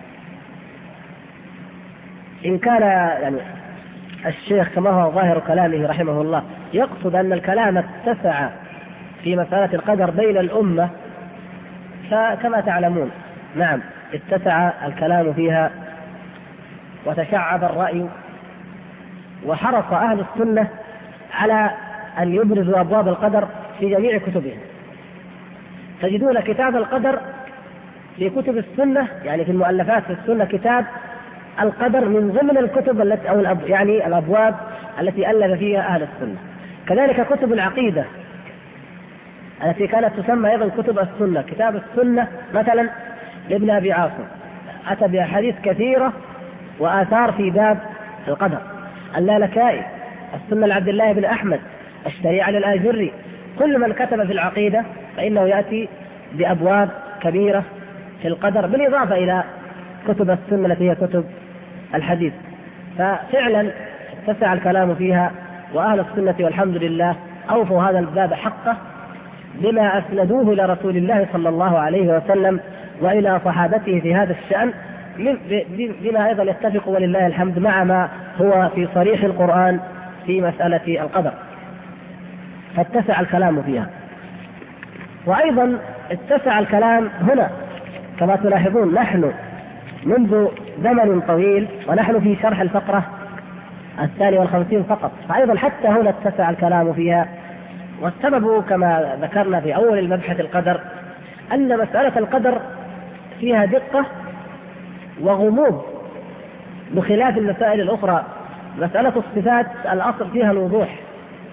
إن كان يعني الشيخ كما هو ظاهر كلامه رحمه الله يقصد أن الكلام اتسع في مسألة القدر بين الأمة، فكما تعلمون نعم اتسع الكلام فيها وتشعب الرأي، وحرص أهل السنة على أن يبرزوا أبواب القدر في جميع كتبهم. تجدون كتاب القدر في كتب السنة، يعني في المؤلفات في السنة كتاب القدر من ضمن الكتب التي أو يعني الأبواب التي ألف فيها أهل السنة. كذلك كتب العقيدة التي كانت تسمى أيضا كتب السنة، كتاب السنة مثلا لابن أبي عاصم أتى بأحاديث كثيرة وآثار في باب القدر. اللالكائي السنة لعبد الله بن أحمد، الشريعة للآجري. كل من كتب في العقيدة فإنه يأتي بأبواب كبيرة في القدر، بالإضافة إلى كتب السنة التي هي كتب الحديث. ففعلا اتسع الكلام فيها، وأهل السنة والحمد لله أوفوا هذا الباب حقه بما أسندوه إلى رسول الله صلى الله عليه وسلم وإلى صحابته في هذا الشأن، بما أيضا يتفق ولله الحمد مع ما هو في صريح القرآن في مسألة القدر، فاتسع الكلام فيها. وأيضا اتسع الكلام هنا كما تلاحظون نحن منذ زمن طويل ونحن في شرح الفقرة 52 فقط، فأيضا حتى هنا اتسع الكلام فيها. والسبب كما ذكرنا في أول المبحث القدر أن مسألة القدر فيها دقة وغموض بخلاف المسائل الأخرى. مسألة الصفات الأصل فيها الوضوح،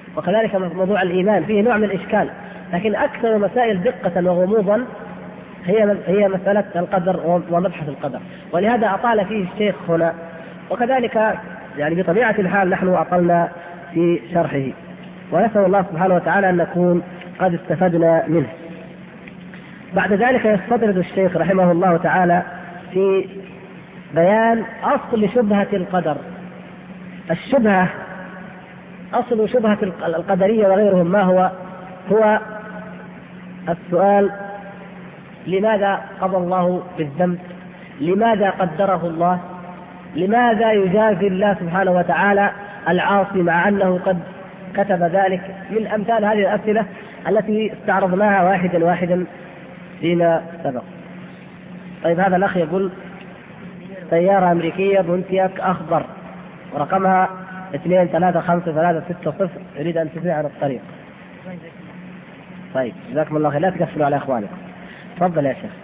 وكذلك موضوع الإيمان فيه نوع من الإشكال، لكن أكثر مسائل دقة وغموضا هي مسألة القدر ومبحث القدر، ولهذا أطال فيه الشيخ هنا، وكذلك يعني بطبيعة الحال نحن أطلنا في شرحه، ونسأل الله سبحانه وتعالى أن نكون قد استفدنا منه. بعد ذلك يستطرد الشيخ رحمه الله تعالى في بيان أصل شبهة القدر. الشبهة، أصل شبهة القدرية وغيرهم ما هو السؤال: لماذا قضى الله بالذنب؟ لماذا قدره الله؟ لماذا يجازي الله سبحانه وتعالى العاصي مع أنه قد كتب ذلك؟ من أمثال هذه الأسئلة التي استعرضناها واحدا واحدا فيما سبق. طيب، هذا الأخ يقول: سيارة أمريكية بونتياك أخضر ورقمها 235360، يريد أن تسير على الطريق. طيب، جزاكم الله خير، لا تقفلوا على إخوانكم. تفضل يا شيخ.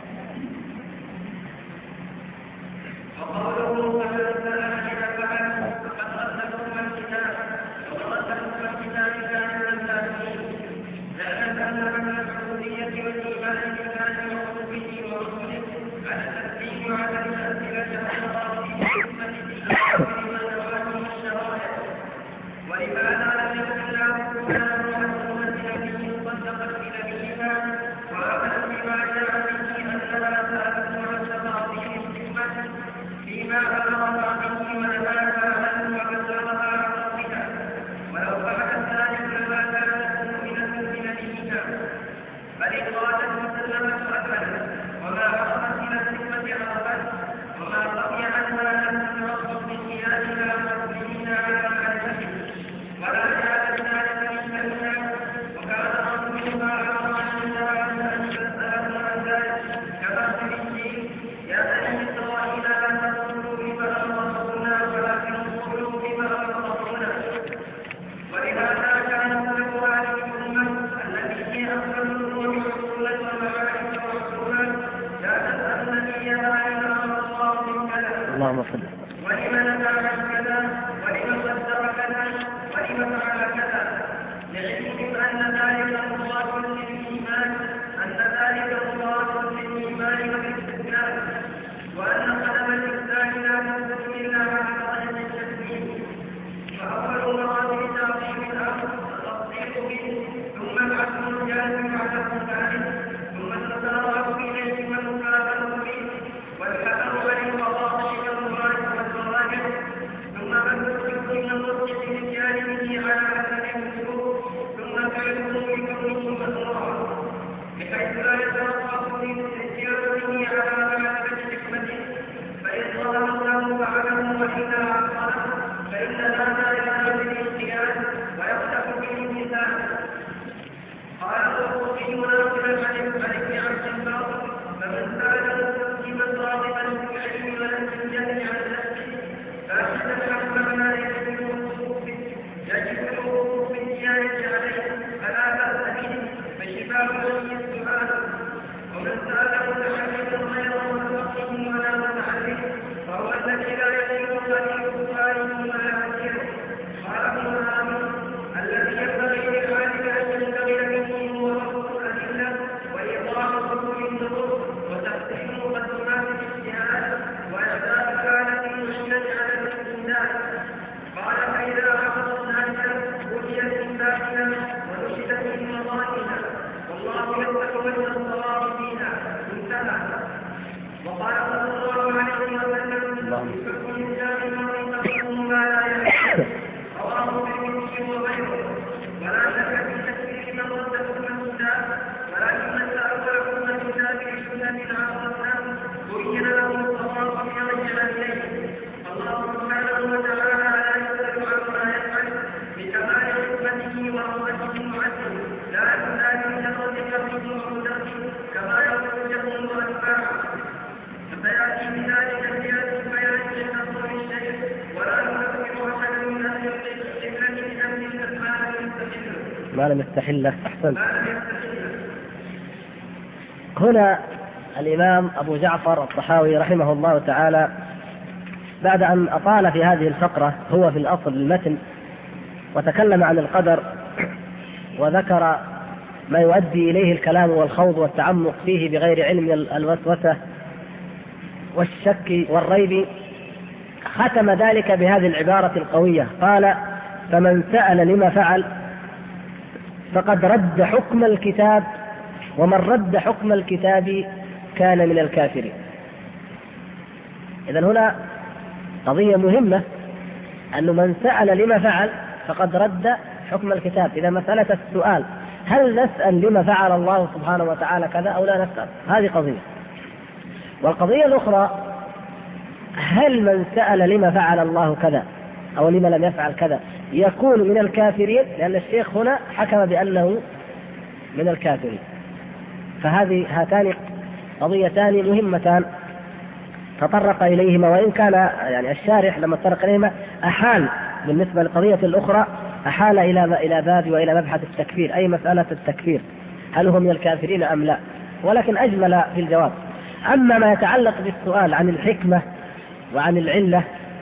اللهم صل. ولمن فعل كذا ولمن قدر كذا ولمن فعل كذا، لعلمهم ان ذلك الله للايمان، والاستسلام، وان قدم الاسلام لا تثبت الا على قدم التسليم. فاول مراتب تعظيم الامر التصديق به، ثم العزم الجازم على ارتكابه، ثم المسارعه اليه والمكافاه به، والحذر عن القضاء بحيث لا يتوقف في استجابته على معرفة حكمته، فإن ظهر الله فعله وإلا عقله، فإن هذا يزال بالانقياد ويفتح بالامتثال. قال القرطبي ناقلا عن ابن عبد البر: فمن سأل مستقيما راغبا في العلم ولم ينجل عن نفسه، فأحسن الحكم ما يجب الوقوف بالديانة عليه، فلا بأس به، فشفاء السؤال. ومن سأل متعلم غير متفقه ولا متعلم، فهو الذي لا يجب قليل سؤاله ولا عسيره. قال ابن العالم: الذي ينبغي للعالم أن يشتغل به هو رفض الأدلة وإيضاح حكم النصوص وتقسيم مقدمات الاجتهاد وإعداد حالة المشكلة على الاستدلال. قال: فإذا حفظ ذلك بنيت الباطنة ونشدت من مضائها، والله يتولى الصواب فيها. انتهى. وقال صلى الله عليه وسلم: بحكم الإسلام مرتبط ما لا يحل، رواه الترمذي وغيره. ولا شك في تكفير من رد حكم الكتاب، ولكن من تأول حكم الكتاب بسنة عظمتها بين له الصواب يرجع إليه. الله سبحانه وتعالى لا يسأل عما يفعل بكمال حكمته ورحمته وعدله، لا لمجرد كفره وقدرته كما يقول جهل وأتباعه. فسيأتي بذلك زيادة بيان لتصور الشيء، ولا يكفر أحد من أهل القبلة بذنب ما لم يستحله. أحسنت. هنا الإمام أبو جعفر الطحاوي رحمه الله تعالى بعد أن أطال في هذه الفقرة هو في الأصل المتن وتكلم عن القدر وذكر ما يؤدي إليه الكلام والخوض والتعمق فيه بغير علم الوسوسة والشك والريب، ختم ذلك بهذه العبارة القوية، قال: فمن سأل لما فعل فقد رد حكم الكتاب، ومن رد حكم الكتاب كان من الكافرين. إذن هنا قضية مهمة، أن من سأل لما فعل فقد رد حكم الكتاب. إذا مسألة السؤال هل نسأل لما فعل الله سبحانه وتعالى كذا أو لا نسأل، هذه قضية. والقضية الأخرى، هل من سأل لما فعل الله كذا أو لما لم يفعل كذا يكون من الكافرين؟ لأن الشيخ هنا حكم بأنه من الكافرين. هاتان قضيتان مهمتان تطرق إليهما، وإن كان يعني الشارح لما تطرق إليهما أحال بالنسبة للقضية الأخرى، أحال إلى باب وإلى مبحث التكفير، أي مسألة التكفير، هل هم من الكافرين أم لا، ولكن أجمل في الجواب. أما ما يتعلق بالسؤال عن الحكمة وعن العلة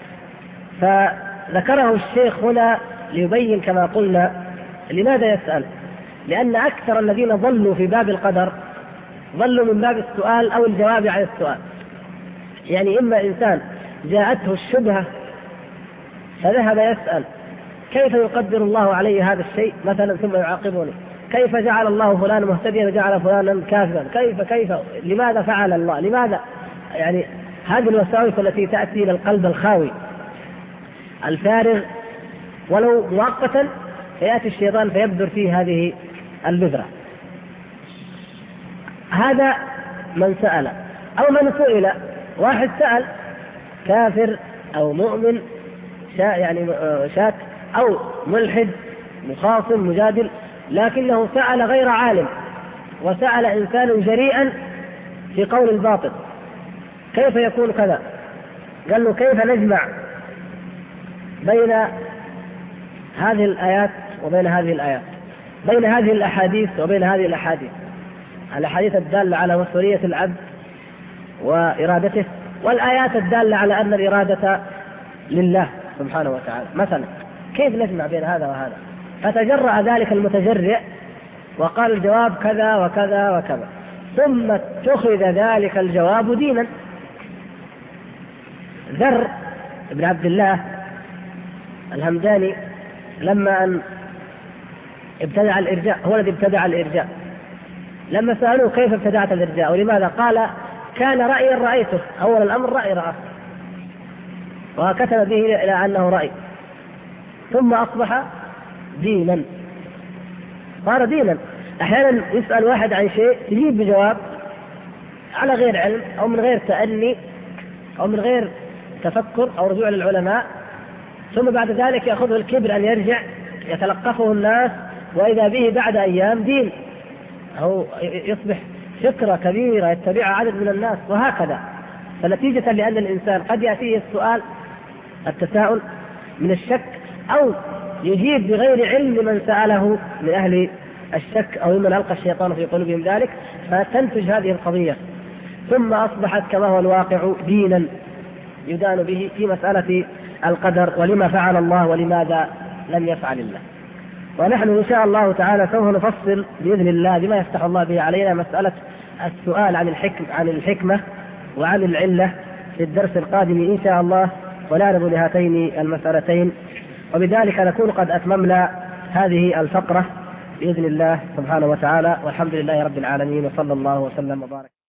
فذكره الشيخ هنا ليبين كما قلنا لماذا يسأل. لأن أكثر الذين ضلوا في باب القدر ضلوا من باب السؤال أو الجواب عن السؤال. يعني إما إنسان جاءته الشبهة فذهب يسأل: كيف يقدر الله علي هذا الشيء مثلا ثم يعاقبني؟ كيف جعل الله فلانا مهتديا وجعل فلانا كافرا؟ كيف لماذا فعل الله؟ لماذا؟ يعني هذه الوساوس التي تأتي إلى القلب الخاوي الفارغ ولو مؤقتا، فيأتي الشيطان فيبذر فيه هذه البذرة. هذا من سأل. أو من سئل، واحد سأل كافر أو مؤمن يعني شاك أو ملحد مخاصم مجادل، لكنه سأل غير عالم وسأل إنسان جريئا في قول الباطل: كيف يكون كذا؟ قال له: كيف نجمع بين هذه الآيات وبين هذه الآيات، بين هذه الأحاديث وبين هذه الأحاديث، الأحاديث الدالة على مسؤولية العبد وإرادته، والآيات الدالة على أن الإرادة لله سبحانه وتعالى مثلا، كيف نجمع بين هذا وهذا؟ فتجرأ ذلك المتجرئ وقال الجواب كذا وكذا وكذا، ثم اتخذ ذلك الجواب دينا. ذر بن عبد الله الهمداني لما أن ابتدع الإرجاء، هو الذي ابتدع الإرجاء، لما سألوه: كيف ابتدعت الإرجاء ولماذا؟ قال: كان رأيا رأيته، أول الأمر رأي رأى، وكتب به إلى أنه رأي، ثم أصبح دينا، صار دينا. أحيانا يسأل واحد عن شيء تجيب بجواب على غير علم أو من غير تأني أو من غير تفكر أو رجوع للعلماء، ثم بعد ذلك يأخذه الكبر أن يرجع يتلقفه الناس، وإذا به بعد أيام دين أو يصبح فكرة كبيرة يتبعها عدد من الناس، وهكذا. فنتيجة لأن الإنسان قد يأتيه السؤال التساؤل من الشك، أو يجيب بغير علم من سأله من أهل الشك أو ممن ألقى الشيطان في قلوبهم ذلك، فتنتج هذه القضية، ثم أصبحت كما هو الواقع دينا يدان به في مسألة القدر، ولما فعل الله ولماذا لم يفعل الله. ونحن إن شاء الله تعالى سوف نفصل بإذن الله بما يفتح الله به علينا مسألة السؤال عن الحكمة وعن العلة في الدرس القادم إن شاء الله، ونعرض لهاتين المسألتين، وبذلك نكون قد أتممنا هذه الفقرة بإذن الله سبحانه وتعالى. والحمد لله رب العالمين، وصلى الله وسلم وبارك.